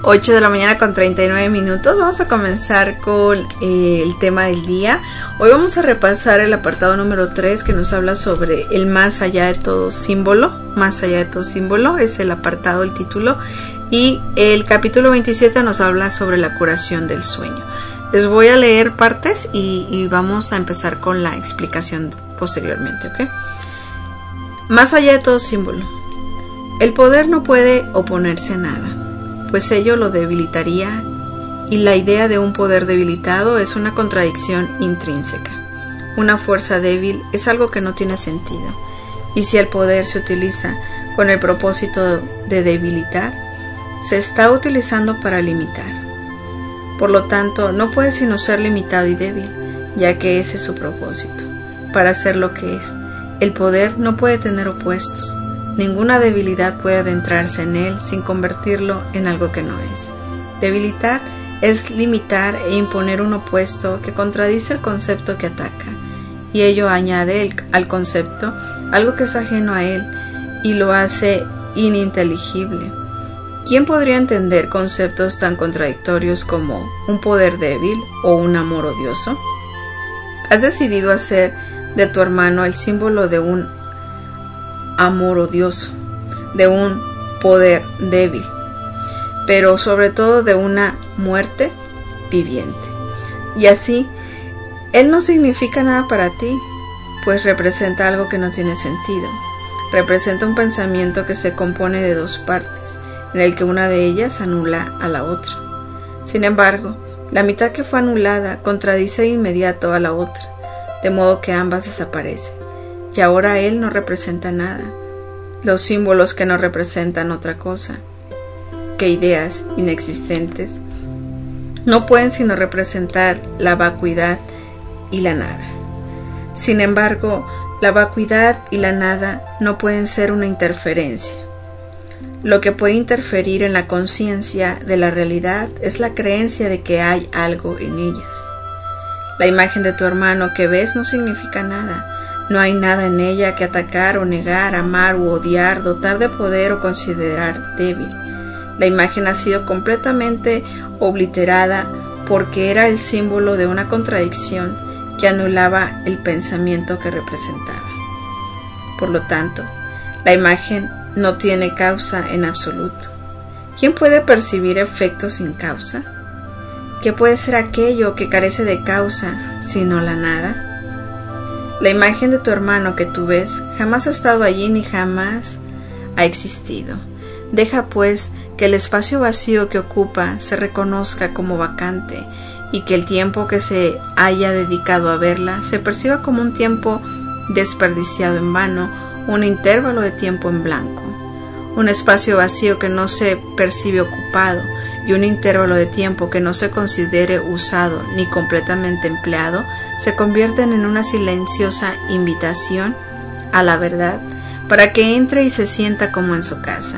8 de la mañana con 39 minutos. Vamos a comenzar con el tema del día. Hoy vamos a repasar el apartado número 3 que nos habla sobre el más allá de todo símbolo. Más allá de todo símbolo es el apartado, el título. Y el capítulo 27 nos habla sobre la curación del sueño. Les voy a leer partes y vamos a empezar con la explicación posteriormente, ¿ok? Más allá de todo símbolo. El poder no puede oponerse a nada, pues ello lo debilitaría, y la idea de un poder debilitado es una contradicción intrínseca. Una fuerza débil es algo que no tiene sentido, y si el poder se utiliza con el propósito de debilitar, se está utilizando para limitar. Por lo tanto, no puede sino ser limitado y débil, ya que ese es su propósito, para ser lo que es. El poder no puede tener opuestos. Ninguna debilidad puede adentrarse en él sin convertirlo en algo que no es. Debilitar es limitar e imponer un opuesto que contradice el concepto que ataca, y ello añade al concepto algo que es ajeno a él y lo hace ininteligible. ¿Quién podría entender conceptos tan contradictorios como un poder débil o un amor odioso? Has decidido hacer de tu hermano el símbolo de un amor odioso, de un poder débil, pero sobre todo de una muerte viviente. Y así, él no significa nada para ti, pues representa algo que no tiene sentido. Representa un pensamiento que se compone de dos partes, en el que una de ellas anula a la otra. Sin embargo, la mitad que fue anulada contradice de inmediato a la otra, de modo que ambas desaparecen. Y ahora él no representa nada. Los símbolos que no representan otra cosa que ideas inexistentes no pueden sino representar la vacuidad y la nada. Sin embargo, la vacuidad y la nada no pueden ser una interferencia. Lo que puede interferir en la conciencia de la realidad es la creencia de que hay algo en ellas. La imagen de tu hermano que ves no significa nada. No hay nada en ella que atacar o negar, amar u odiar, dotar de poder o considerar débil. La imagen ha sido completamente obliterada porque era el símbolo de una contradicción que anulaba el pensamiento que representaba. Por lo tanto, la imagen no tiene causa en absoluto. ¿Quién puede percibir efectos sin causa? ¿Qué puede ser aquello que carece de causa sino la nada? La imagen de tu hermano que tú ves jamás ha estado allí ni jamás ha existido. Deja pues que el espacio vacío que ocupa se reconozca como vacante y que el tiempo que se haya dedicado a verla se perciba como un tiempo desperdiciado en vano, un intervalo de tiempo en blanco. Un espacio vacío que no se percibe ocupado y un intervalo de tiempo que no se considere usado ni completamente empleado se convierten en una silenciosa invitación a la verdad para que entre y se sienta como en su casa.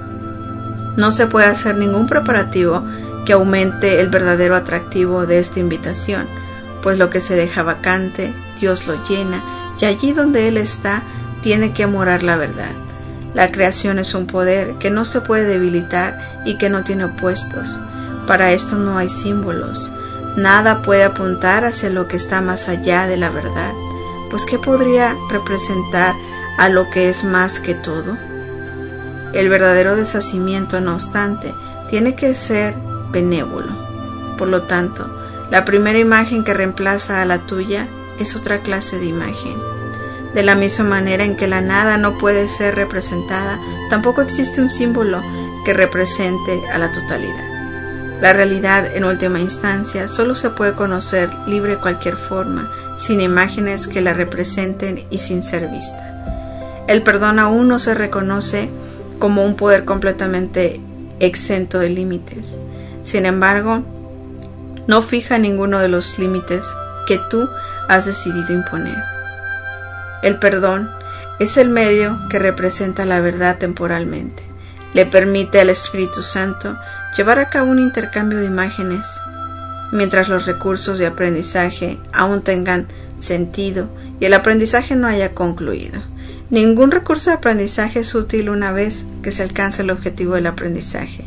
No se puede hacer ningún preparativo que aumente el verdadero atractivo de esta invitación, pues lo que se deja vacante, Dios lo llena, y allí donde Él está, tiene que morar la verdad. La creación es un poder que no se puede debilitar y que no tiene opuestos. Para esto no hay símbolos. Nada puede apuntar hacia lo que está más allá de la verdad, pues ¿qué podría representar a lo que es más que todo? El verdadero deshacimiento, no obstante, tiene que ser benévolo. Por lo tanto, la primera imagen que reemplaza a la tuya es otra clase de imagen. De la misma manera en que la nada no puede ser representada, tampoco existe un símbolo que represente a la totalidad. La realidad, en última instancia, solo se puede conocer libre de cualquier forma, sin imágenes que la representen y sin ser vista. El perdón aún no se reconoce como un poder completamente exento de límites. Sin embargo, no fija ninguno de los límites que tú has decidido imponer. El perdón es el medio que representa la verdad temporalmente. Le permite al Espíritu Santo llevar a cabo un intercambio de imágenes, mientras los recursos de aprendizaje aún tengan sentido y el aprendizaje no haya concluido. Ningún recurso de aprendizaje es útil una vez que se alcanza el objetivo del aprendizaje,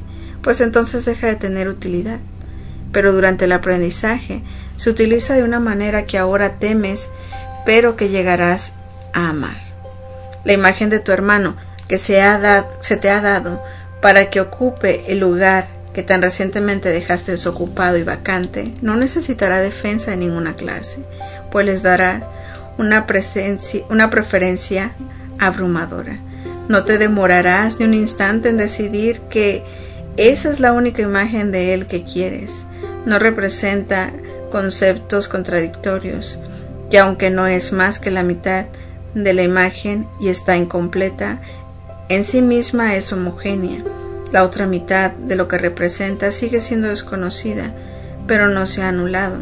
pues entonces deja de tener utilidad. Pero durante el aprendizaje se utiliza de una manera que ahora temes, pero que llegarás a amar. La imagen de tu hermano que se te ha dado para que ocupe el lugar que tan recientemente dejaste desocupado y vacante, no necesitará defensa de ninguna clase, pues les darás una preferencia abrumadora. No te demorarás ni un instante en decidir que esa es la única imagen de él que quieres. No representa conceptos contradictorios, que aunque no es más que la mitad de la imagen y está incompleta, en sí misma es homogénea. La otra mitad de lo que representa sigue siendo desconocida, pero no se ha anulado.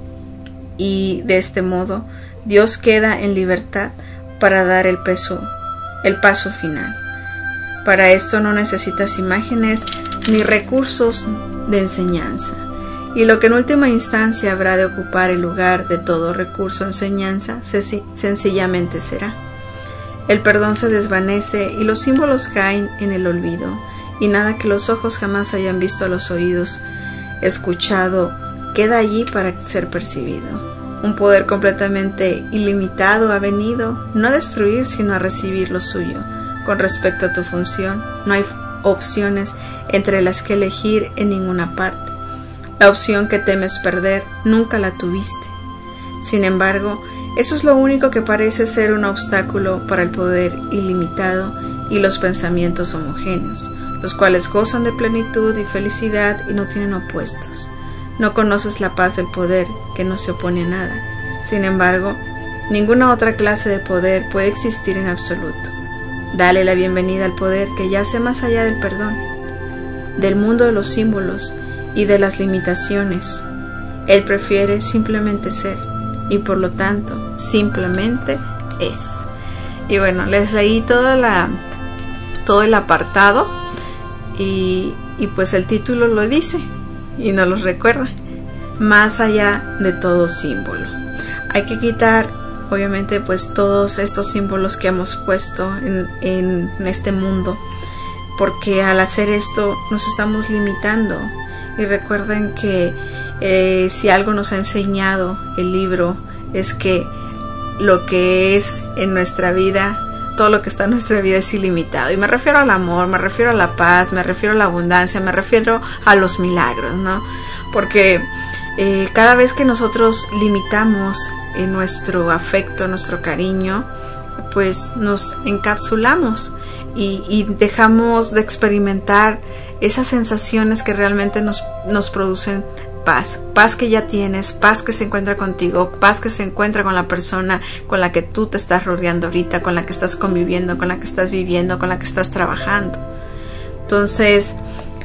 Y de este modo, Dios queda en libertad para dar el paso final. Para esto no necesitas imágenes ni recursos de enseñanza. Y lo que en última instancia habrá de ocupar el lugar de todo recurso de enseñanza, sencillamente será. El perdón se desvanece y los símbolos caen en el olvido, y nada que los ojos jamás hayan visto a los oídos escuchado queda allí para ser percibido. Un poder completamente ilimitado ha venido no a destruir sino a recibir lo suyo. Con respecto a tu función, no hay opciones entre las que elegir en ninguna parte. La opción que temes perder nunca la tuviste. Sin embargo, eso es lo único que parece ser un obstáculo para el poder ilimitado y los pensamientos homogéneos, los cuales gozan de plenitud y felicidad y no tienen opuestos. No conoces la paz del poder que no se opone a nada. Sin embargo, ninguna otra clase de poder puede existir en absoluto. Dale la bienvenida al poder que yace más allá del perdón, del mundo de los símbolos y de las limitaciones. Él prefiere simplemente ser y por lo tanto simplemente es. Y bueno, les leí todo el apartado y pues el título lo dice y nos lo recuerda: más allá de todo símbolo. Hay que quitar obviamente pues todos estos símbolos que hemos puesto en este mundo, porque al hacer esto nos estamos limitando. Y recuerden que si algo nos ha enseñado el libro es que lo que es en nuestra vida, todo lo que está en nuestra vida es ilimitado. Y me refiero al amor, me refiero a la paz, me refiero a la abundancia, me refiero a los milagros, ¿no? Porque cada vez que nosotros limitamos nuestro afecto, nuestro cariño, pues nos encapsulamos y dejamos de experimentar esas sensaciones que realmente nos producen paz. Paz que ya tienes, paz que se encuentra contigo, paz que se encuentra con la persona con la que tú te estás rodeando ahorita, con la que estás conviviendo, con la que estás viviendo, con la que estás trabajando. Entonces,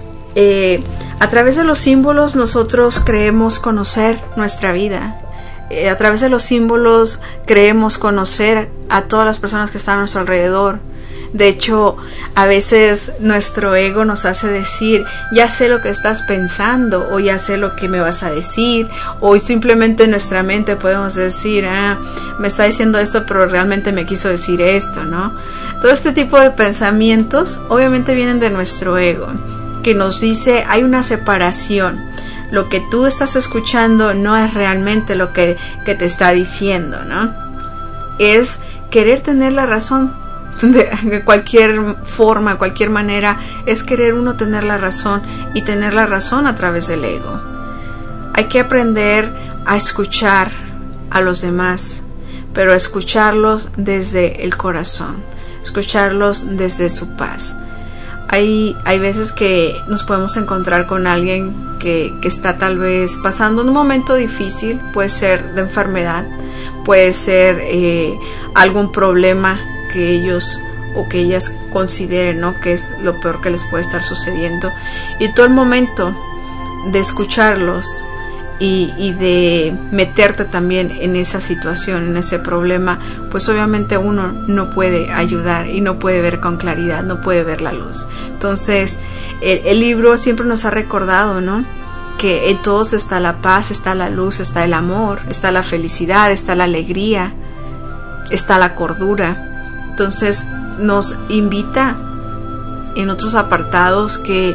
a través de los símbolos nosotros creemos conocer nuestra vida. A través de los símbolos creemos conocer a todas las personas que están a nuestro alrededor. De hecho, a veces nuestro ego nos hace decir: ya sé lo que estás pensando, o ya sé lo que me vas a decir, o simplemente en nuestra mente podemos decir: me está diciendo esto, pero realmente me quiso decir esto, ¿no? Todo este tipo de pensamientos obviamente vienen de nuestro ego, que nos dice: hay una separación. Lo que tú estás escuchando no es realmente lo que te está diciendo, ¿no? Es querer tener la razón. De cualquier forma, cualquier manera, es querer uno tener la razón, y tener la razón a través del ego. Hay que aprender a escuchar a los demás, pero a escucharlos desde el corazón, escucharlos desde su paz. Hay veces que nos podemos encontrar con alguien que está tal vez pasando un momento difícil, puede ser de enfermedad, puede ser algún problema que ellos o que ellas consideren, ¿no?, que es lo peor que les puede estar sucediendo, y todo el momento de escucharlos y de meterte también en esa situación, en ese problema, pues obviamente uno no puede ayudar y no puede ver con claridad, no puede ver la luz. Entonces el libro siempre nos ha recordado, ¿no?, que en todos está la paz, está la luz, está el amor, está la felicidad, está la alegría, está la cordura. Entonces nos invita en otros apartados que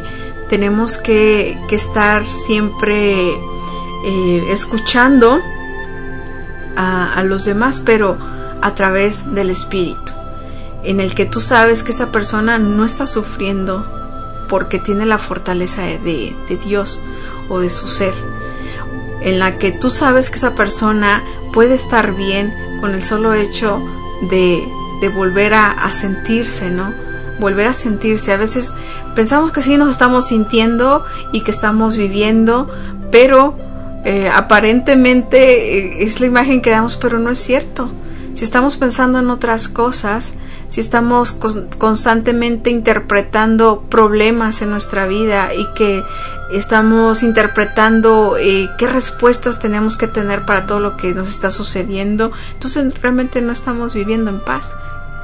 tenemos que estar siempre escuchando a los demás, pero a través del Espíritu, en el que tú sabes que esa persona no está sufriendo porque tiene la fortaleza de Dios o de su ser, en la que tú sabes que esa persona puede estar bien con el solo hecho de volver a sentirse, ¿no? Volver a sentirse. A veces pensamos que sí nos estamos sintiendo y que estamos viviendo, pero aparentemente es la imagen que damos, pero no es cierto. Si estamos pensando en otras cosas, si estamos constantemente interpretando problemas en nuestra vida y que estamos interpretando qué respuestas tenemos que tener para todo lo que nos está sucediendo, entonces realmente no estamos viviendo en paz.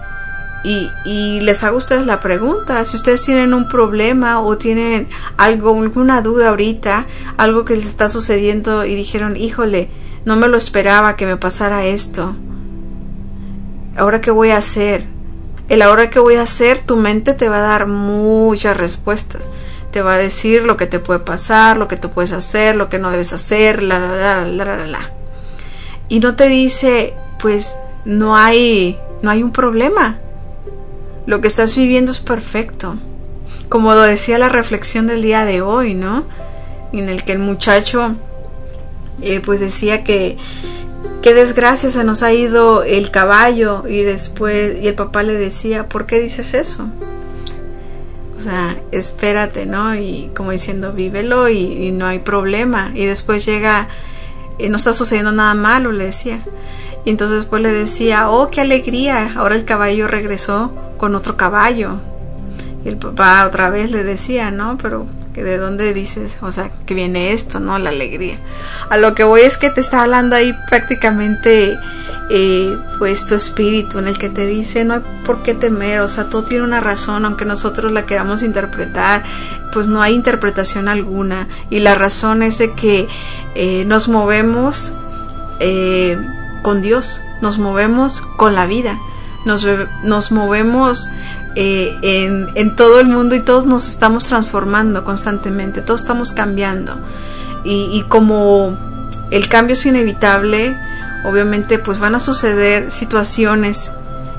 Y les hago a ustedes la pregunta: si ustedes tienen un problema o tienen alguna duda ahorita, algo que les está sucediendo y dijeron, híjole, no me lo esperaba que me pasara esto, ¿ahora qué voy a hacer? El ahora que voy a hacer, tu mente te va a dar muchas respuestas. Te va a decir lo que te puede pasar, lo que tú puedes hacer, lo que no debes hacer, y no te dice, pues no hay un problema. Lo que estás viviendo es perfecto. Como lo decía la reflexión del día de hoy, ¿no? En el que el muchacho pues decía que qué desgracia, se nos ha ido el caballo, y el papá le decía, ¿por qué dices eso? O sea, espérate, ¿no? Y como diciendo, vívelo y no hay problema. Y después llega, no está sucediendo nada malo, le decía. Y entonces después le decía, oh, qué alegría, ahora el caballo regresó con otro caballo. Y el papá otra vez le decía, no, pero que de dónde dices, o sea, que viene esto, ¿no? La alegría. A lo que voy es que te está hablando ahí prácticamente pues tu espíritu, en el que te dice, no hay por qué temer, o sea, todo tiene una razón, aunque nosotros la queramos interpretar, pues no hay interpretación alguna. Y la razón es de que nos movemos con Dios, nos movemos con la vida, nos movemos en todo el mundo, y todos nos estamos transformando constantemente, todos estamos cambiando, y como el cambio es inevitable, obviamente pues van a suceder situaciones,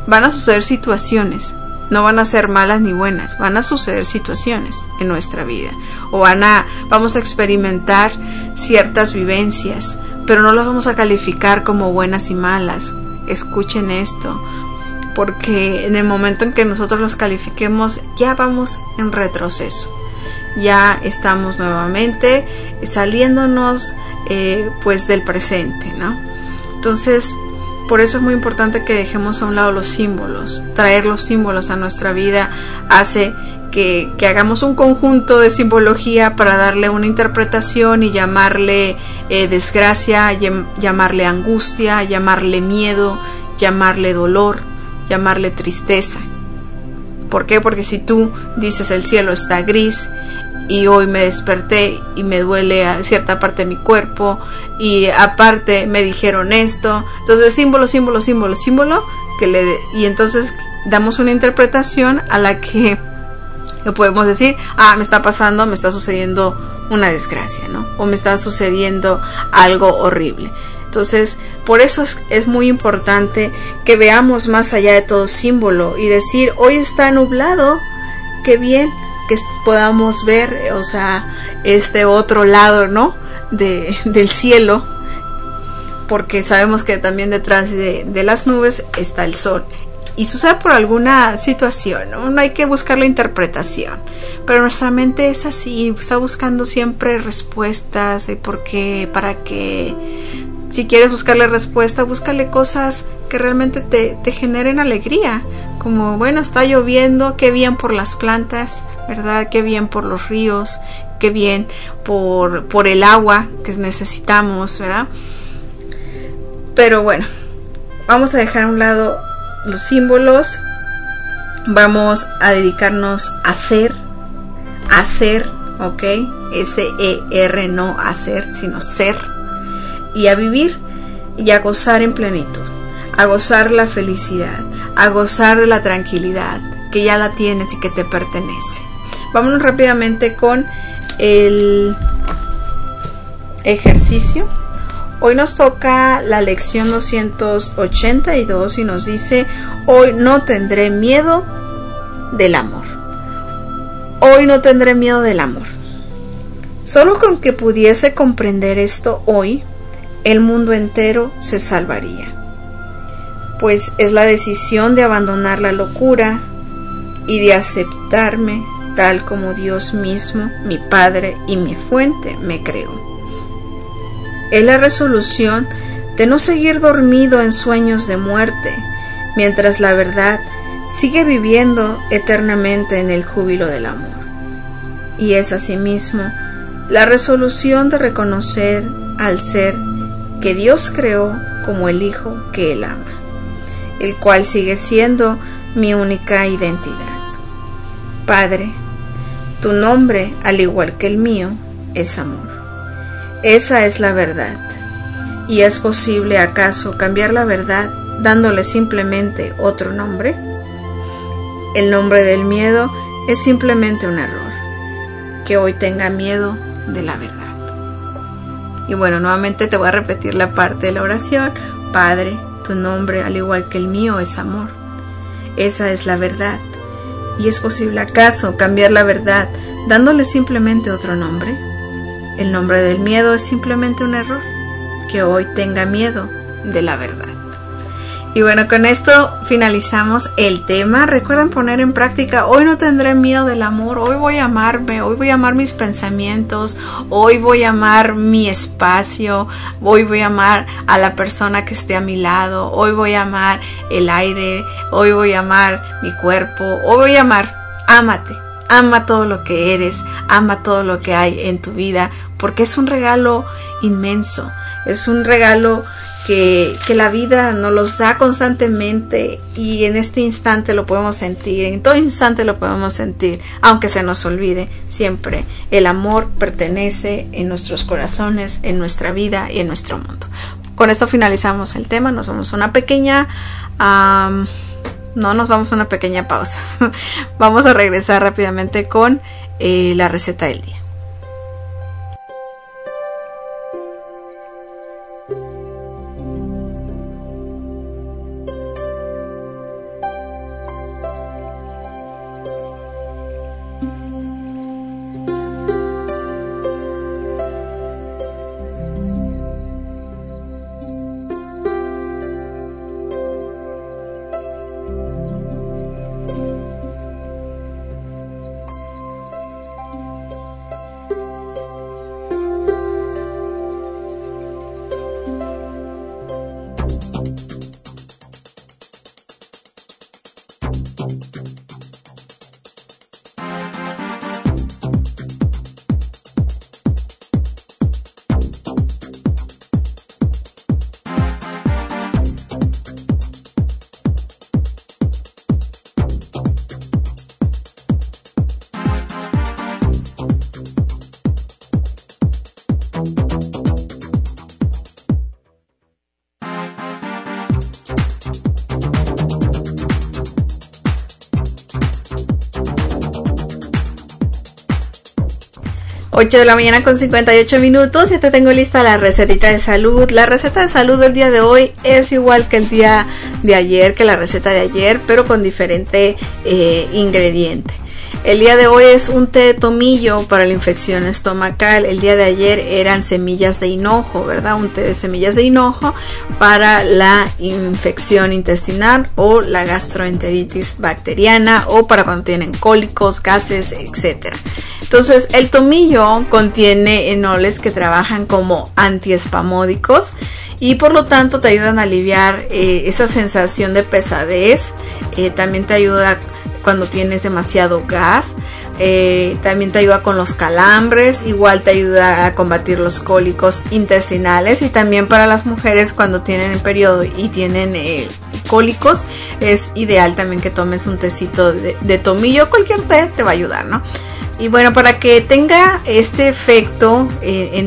no van a ser malas ni buenas, van a suceder situaciones en nuestra vida, o vamos a experimentar ciertas vivencias, pero no las vamos a calificar como buenas y malas. Escuchen esto, porque en el momento en que nosotros los califiquemos, ya vamos en retroceso, ya estamos nuevamente saliéndonos pues del presente, ¿no? Entonces, por eso es muy importante que dejemos a un lado los símbolos. Traer los símbolos a nuestra vida hace que hagamos un conjunto de simbología para darle una interpretación y llamarle desgracia, llamarle angustia, llamarle miedo, llamarle dolor, llamarle tristeza. ¿Por qué? Porque si tú dices el cielo está gris y hoy me desperté y me duele a cierta parte de mi cuerpo y aparte me dijeron esto, entonces símbolo, y entonces damos una interpretación a la que le podemos decir, me está sucediendo una desgracia, ¿no? O me está sucediendo algo horrible. Entonces, por eso es muy importante que veamos más allá de todo símbolo y decir, hoy está nublado, qué bien que podamos ver, o sea, este otro lado, ¿no? Del cielo, porque sabemos que también detrás de las nubes está el sol. Y sucede por alguna situación, ¿no? No hay que buscar la interpretación, pero nuestra mente es así, está buscando siempre respuestas de por qué, para qué. Si quieres buscarle respuesta, búscale cosas que realmente te generen alegría, como, bueno, está lloviendo, qué bien por las plantas, ¿verdad? Qué bien por los ríos, qué bien por el agua que necesitamos, ¿verdad? Pero bueno, vamos a dejar a un lado los símbolos, vamos a dedicarnos a ser, ¿ok? S-E-R, no hacer, sino ser, y a vivir y a gozar en plenitud, a gozar la felicidad, a gozar de la tranquilidad que ya la tienes y que te pertenece. Vámonos rápidamente con el ejercicio. Hoy nos toca la lección 282 y nos dice: hoy no tendré miedo del amor. Hoy no tendré miedo del amor. Solo con que pudiese comprender esto hoy, el mundo entero se salvaría. Pues es la decisión de abandonar la locura y de aceptarme tal como Dios mismo, mi Padre y mi fuente, me creó. Es la resolución de no seguir dormido en sueños de muerte, mientras la verdad sigue viviendo eternamente en el júbilo del amor. Y es asimismo la resolución de reconocer al ser que Dios creó como el Hijo que Él ama, el cual sigue siendo mi única identidad. Padre, tu nombre, al igual que el mío, es amor. Esa es la verdad. ¿Y es posible acaso cambiar la verdad dándole simplemente otro nombre? El nombre del miedo es simplemente un error. Que hoy tenga miedo de la verdad. Y bueno, nuevamente te voy a repetir la parte de la oración. Padre, tu nombre, al igual que el mío, es amor. Esa es la verdad. ¿Y es posible acaso cambiar la verdad dándole simplemente otro nombre? El nombre del miedo es simplemente un error. Que hoy tenga miedo de la verdad. Y bueno, con esto finalizamos el tema. Recuerden poner en práctica: hoy no tendré miedo del amor, hoy voy a amarme, hoy voy a amar mis pensamientos, hoy voy a amar mi espacio, hoy voy a amar a la persona que esté a mi lado, hoy voy a amar el aire, hoy voy a amar mi cuerpo, hoy voy a amar. Ámate, ama todo lo que eres, ama todo lo que hay en tu vida, porque es un regalo inmenso, es un regalo que la vida nos los da constantemente, y en este instante lo podemos sentir, en todo instante lo podemos sentir, aunque se nos olvide. Siempre el amor pertenece en nuestros corazones, en nuestra vida y en nuestro mundo. Con esto finalizamos el tema. Nos vamos a una pequeña pausa. Vamos a regresar rápidamente con la receta del día. 8 de la mañana con 58 minutos. Ya te tengo lista la recetita de salud. La receta de salud del día de hoy es igual que el día de ayer, que la receta de ayer, pero con diferente ingrediente. El día de hoy es un té de tomillo para la infección estomacal. El día de ayer eran semillas de hinojo, ¿verdad? Un té de semillas de hinojo para la infección intestinal o la gastroenteritis bacteriana, o para cuando tienen cólicos, gases, etc. Entonces, el tomillo contiene enoles que trabajan como antiespasmódicos y por lo tanto te ayudan a aliviar esa sensación de pesadez. También te ayuda cuando tienes demasiado gas, también te ayuda con los calambres, igual te ayuda a combatir los cólicos intestinales, y también para las mujeres cuando tienen el periodo y tienen cólicos es ideal también que tomes un tecito de tomillo. Cualquier té te va a ayudar, ¿no? Y bueno, para que tenga este efecto en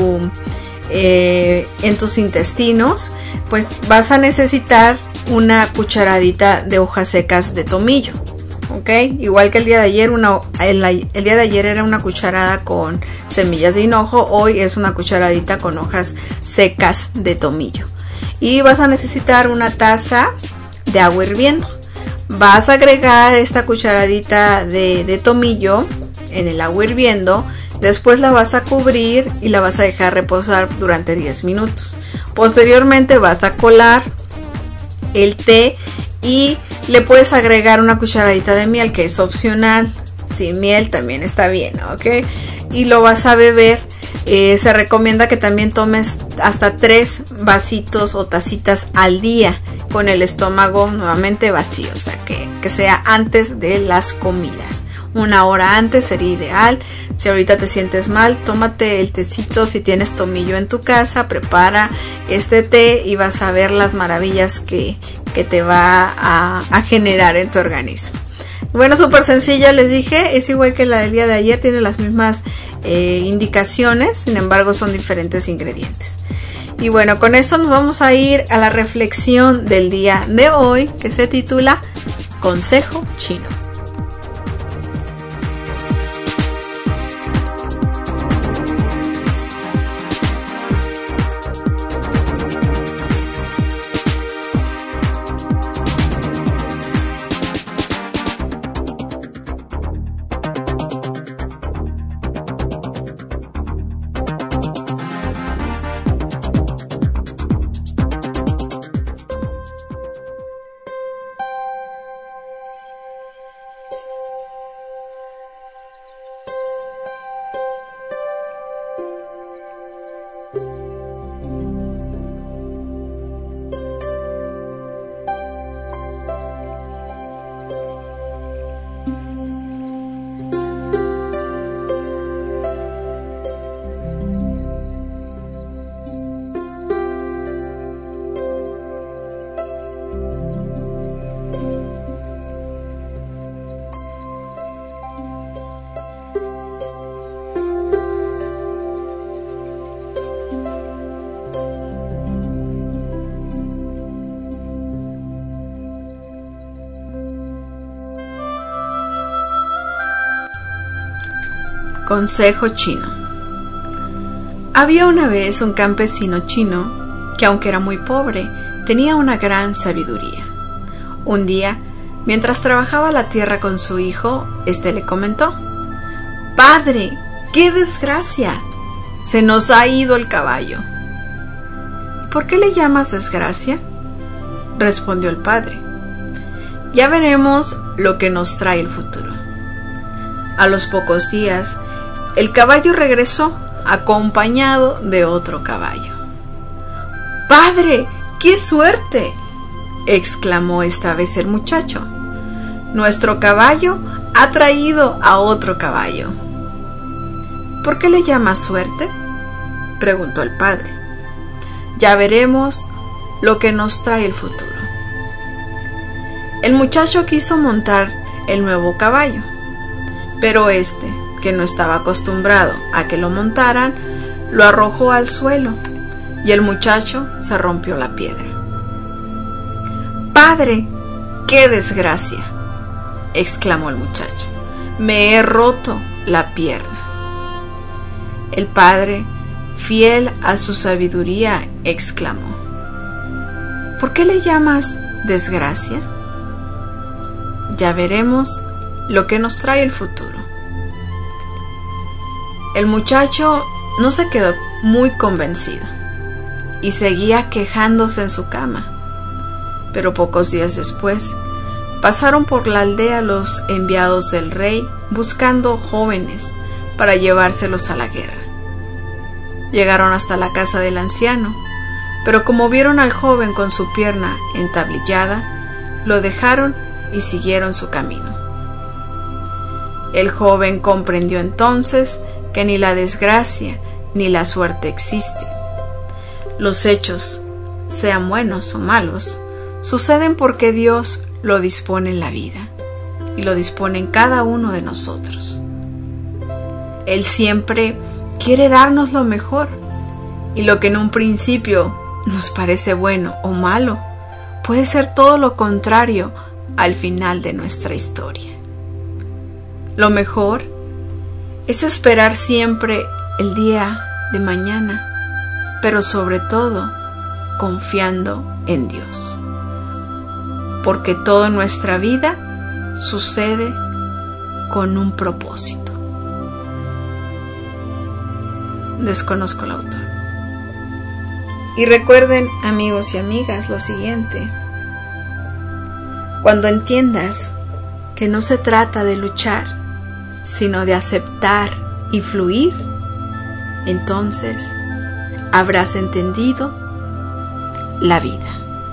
tus intestinos, pues vas a necesitar una cucharadita de hojas secas de tomillo. ¿ok? Igual que el día de ayer, el día de ayer era una cucharada con semillas de hinojo, hoy es una cucharadita con hojas secas de tomillo. Y vas a necesitar una taza de agua hirviendo. Vas a agregar esta cucharadita de tomillo en el agua hirviendo. Después la vas a cubrir y la vas a dejar reposar durante 10 minutos. Posteriormente vas a colar el té y le puedes agregar una cucharadita de miel, que es opcional. Sin miel también está bien, ¿ok? Y lo vas a beber. Se recomienda que también tomes hasta 3 vasitos o tacitas al día, con el estómago nuevamente vacío, o sea que sea antes de las comidas. 1 hora antes sería ideal. Si ahorita te sientes mal, tómate el tecito. Si tienes tomillo en tu casa, prepara este té y vas a ver las maravillas que te va a generar en tu organismo. Bueno, súper sencilla, les dije, es igual que la del día de ayer, tiene las mismas indicaciones, sin embargo son diferentes ingredientes. Y bueno, con esto nos vamos a ir a la reflexión del día de hoy, que se titula Consejo Chino. Consejo chino. Había una vez un campesino chino que, aunque era muy pobre, tenía una gran sabiduría. Un día, mientras trabajaba la tierra con su hijo, este le comentó: «Padre, ¡qué desgracia! Se nos ha ido el caballo». «¿Por qué le llamas desgracia?», respondió el padre. «Ya veremos lo que nos trae el futuro». A los pocos días, el caballo regresó acompañado de otro caballo. «¡Padre, qué suerte!», exclamó esta vez el muchacho. «Nuestro caballo ha traído a otro caballo». «¿Por qué le llamas suerte?», preguntó el padre. «Ya veremos lo que nos trae el futuro». El muchacho quiso montar el nuevo caballo, pero este, que no estaba acostumbrado a que lo montaran, lo arrojó al suelo y el muchacho se rompió la piedra. «¡Padre, qué desgracia!», exclamó el muchacho. «Me he roto la pierna». El padre, fiel a su sabiduría, exclamó: «¿Por qué le llamas desgracia? Ya veremos lo que nos trae el futuro». El muchacho no se quedó muy convencido y seguía quejándose en su cama. Pero pocos días después pasaron por la aldea los enviados del rey buscando jóvenes para llevárselos a la guerra. Llegaron hasta la casa del anciano, pero como vieron al joven con su pierna entablillada, lo dejaron y siguieron su camino. El joven comprendió entonces que ni la desgracia ni la suerte existen. Los hechos, sean buenos o malos, suceden porque Dios lo dispone en la vida y lo dispone en cada uno de nosotros. Él siempre quiere darnos lo mejor, y lo que en un principio nos parece bueno o malo puede ser todo lo contrario al final de nuestra historia. Lo mejor es esperar siempre el día de mañana, pero sobre todo confiando en Dios. Porque todo en nuestra vida sucede con un propósito. Desconozco el autor. Y recuerden, amigos y amigas, lo siguiente. Cuando entiendas que no se trata de luchar, sino de aceptar y fluir, entonces habrás entendido la vida.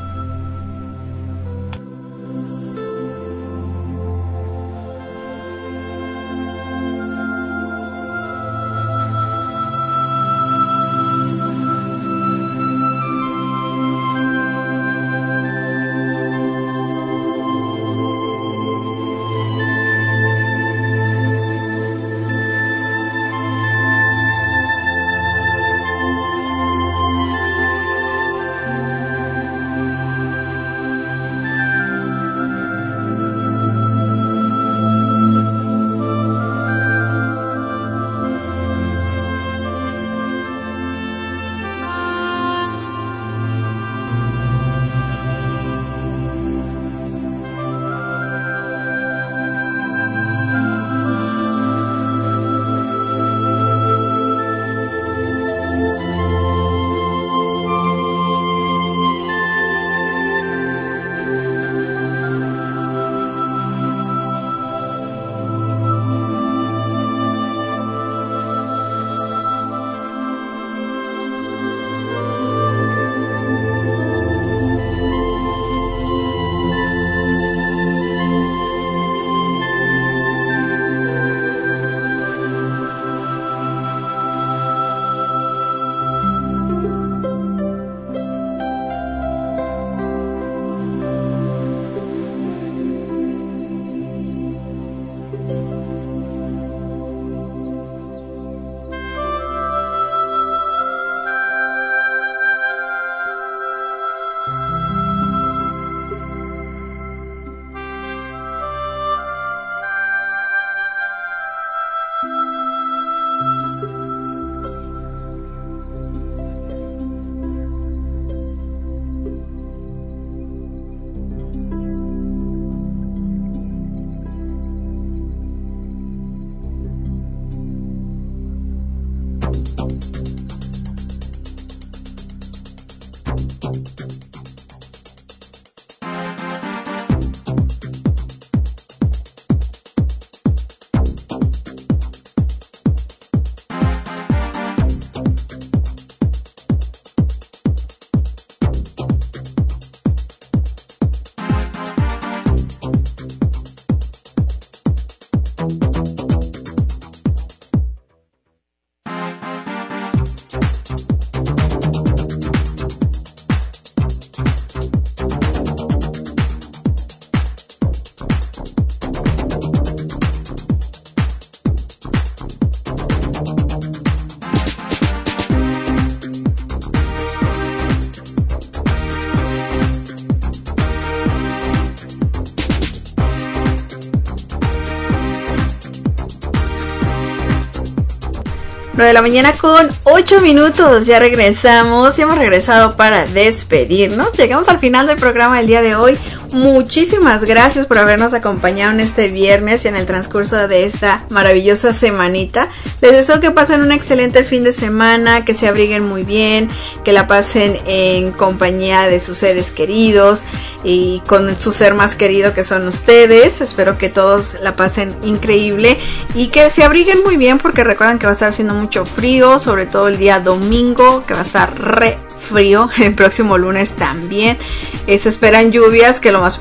De la mañana con 8 minutos, ya regresamos y hemos regresado para despedirnos. Llegamos al final del programa del día de hoy. Muchísimas gracias por habernos acompañado en este viernes y en el transcurso de esta maravillosa semanita. Les deseo que pasen un excelente fin de semana, que se abriguen muy bien, que la pasen en compañía de sus seres queridos y con su ser más querido que son ustedes. Espero que todos la pasen increíble y que se abriguen muy bien, porque recuerden que va a estar haciendo mucho frío, sobre todo el día domingo, que va a estar re frío. El próximo lunes también se esperan lluvias que lo más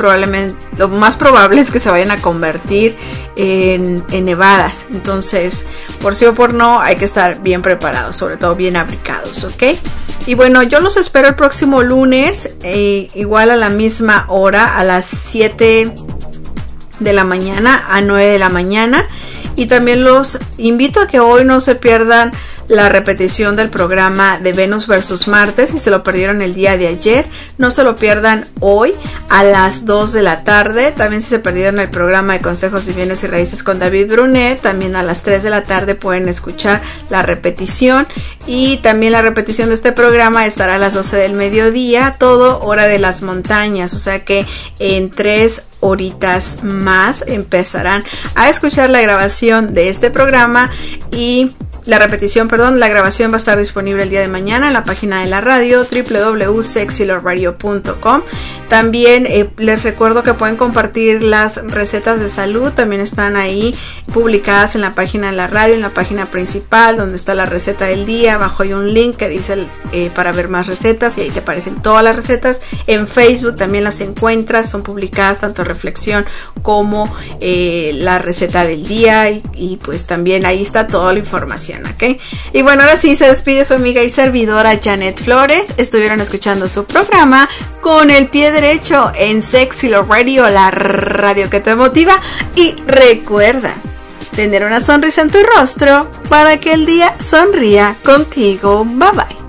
probable es que se vayan a convertir en nevadas. Entonces, por sí o por no, hay que estar bien preparados, sobre todo bien abrigados, ¿ok? Y bueno, yo los espero el próximo lunes, igual a la misma hora, a las 7 de la mañana a 9 de la mañana. Y también los invito a que hoy no se pierdan la repetición del programa de Venus versus Marte. Si se lo perdieron el día de ayer, no se lo pierdan hoy a las 2 de la tarde. También si se perdieron el programa de Consejos de Bienes y Raíces con David Brunet, también a las 3 de la tarde pueden escuchar la repetición. Y también la repetición de este programa estará a las 12 del mediodía, todo hora de las montañas, o sea que en 3 horitas más empezarán a escuchar la grabación de este programa y la grabación va a estar disponible el día de mañana en la página de la radio www.sexyloveradio.com. También les recuerdo que pueden compartir las recetas de salud, también están ahí publicadas en la página de la radio, en la página principal donde está la receta del día. Abajo hay un link que dice para ver más recetas y ahí te aparecen todas las recetas. En Facebook también las encuentras, son publicadas tanto reflexión como la receta del día y pues también ahí está toda la información, ¿ok? Y bueno, ahora sí se despide su amiga y servidora Janet Flores. Estuvieron escuchando su programa Con el Pie Derecho en Sexy Love Radio, la radio que te motiva. Y recuerda tener una sonrisa en tu rostro para que el día sonría contigo. Bye bye.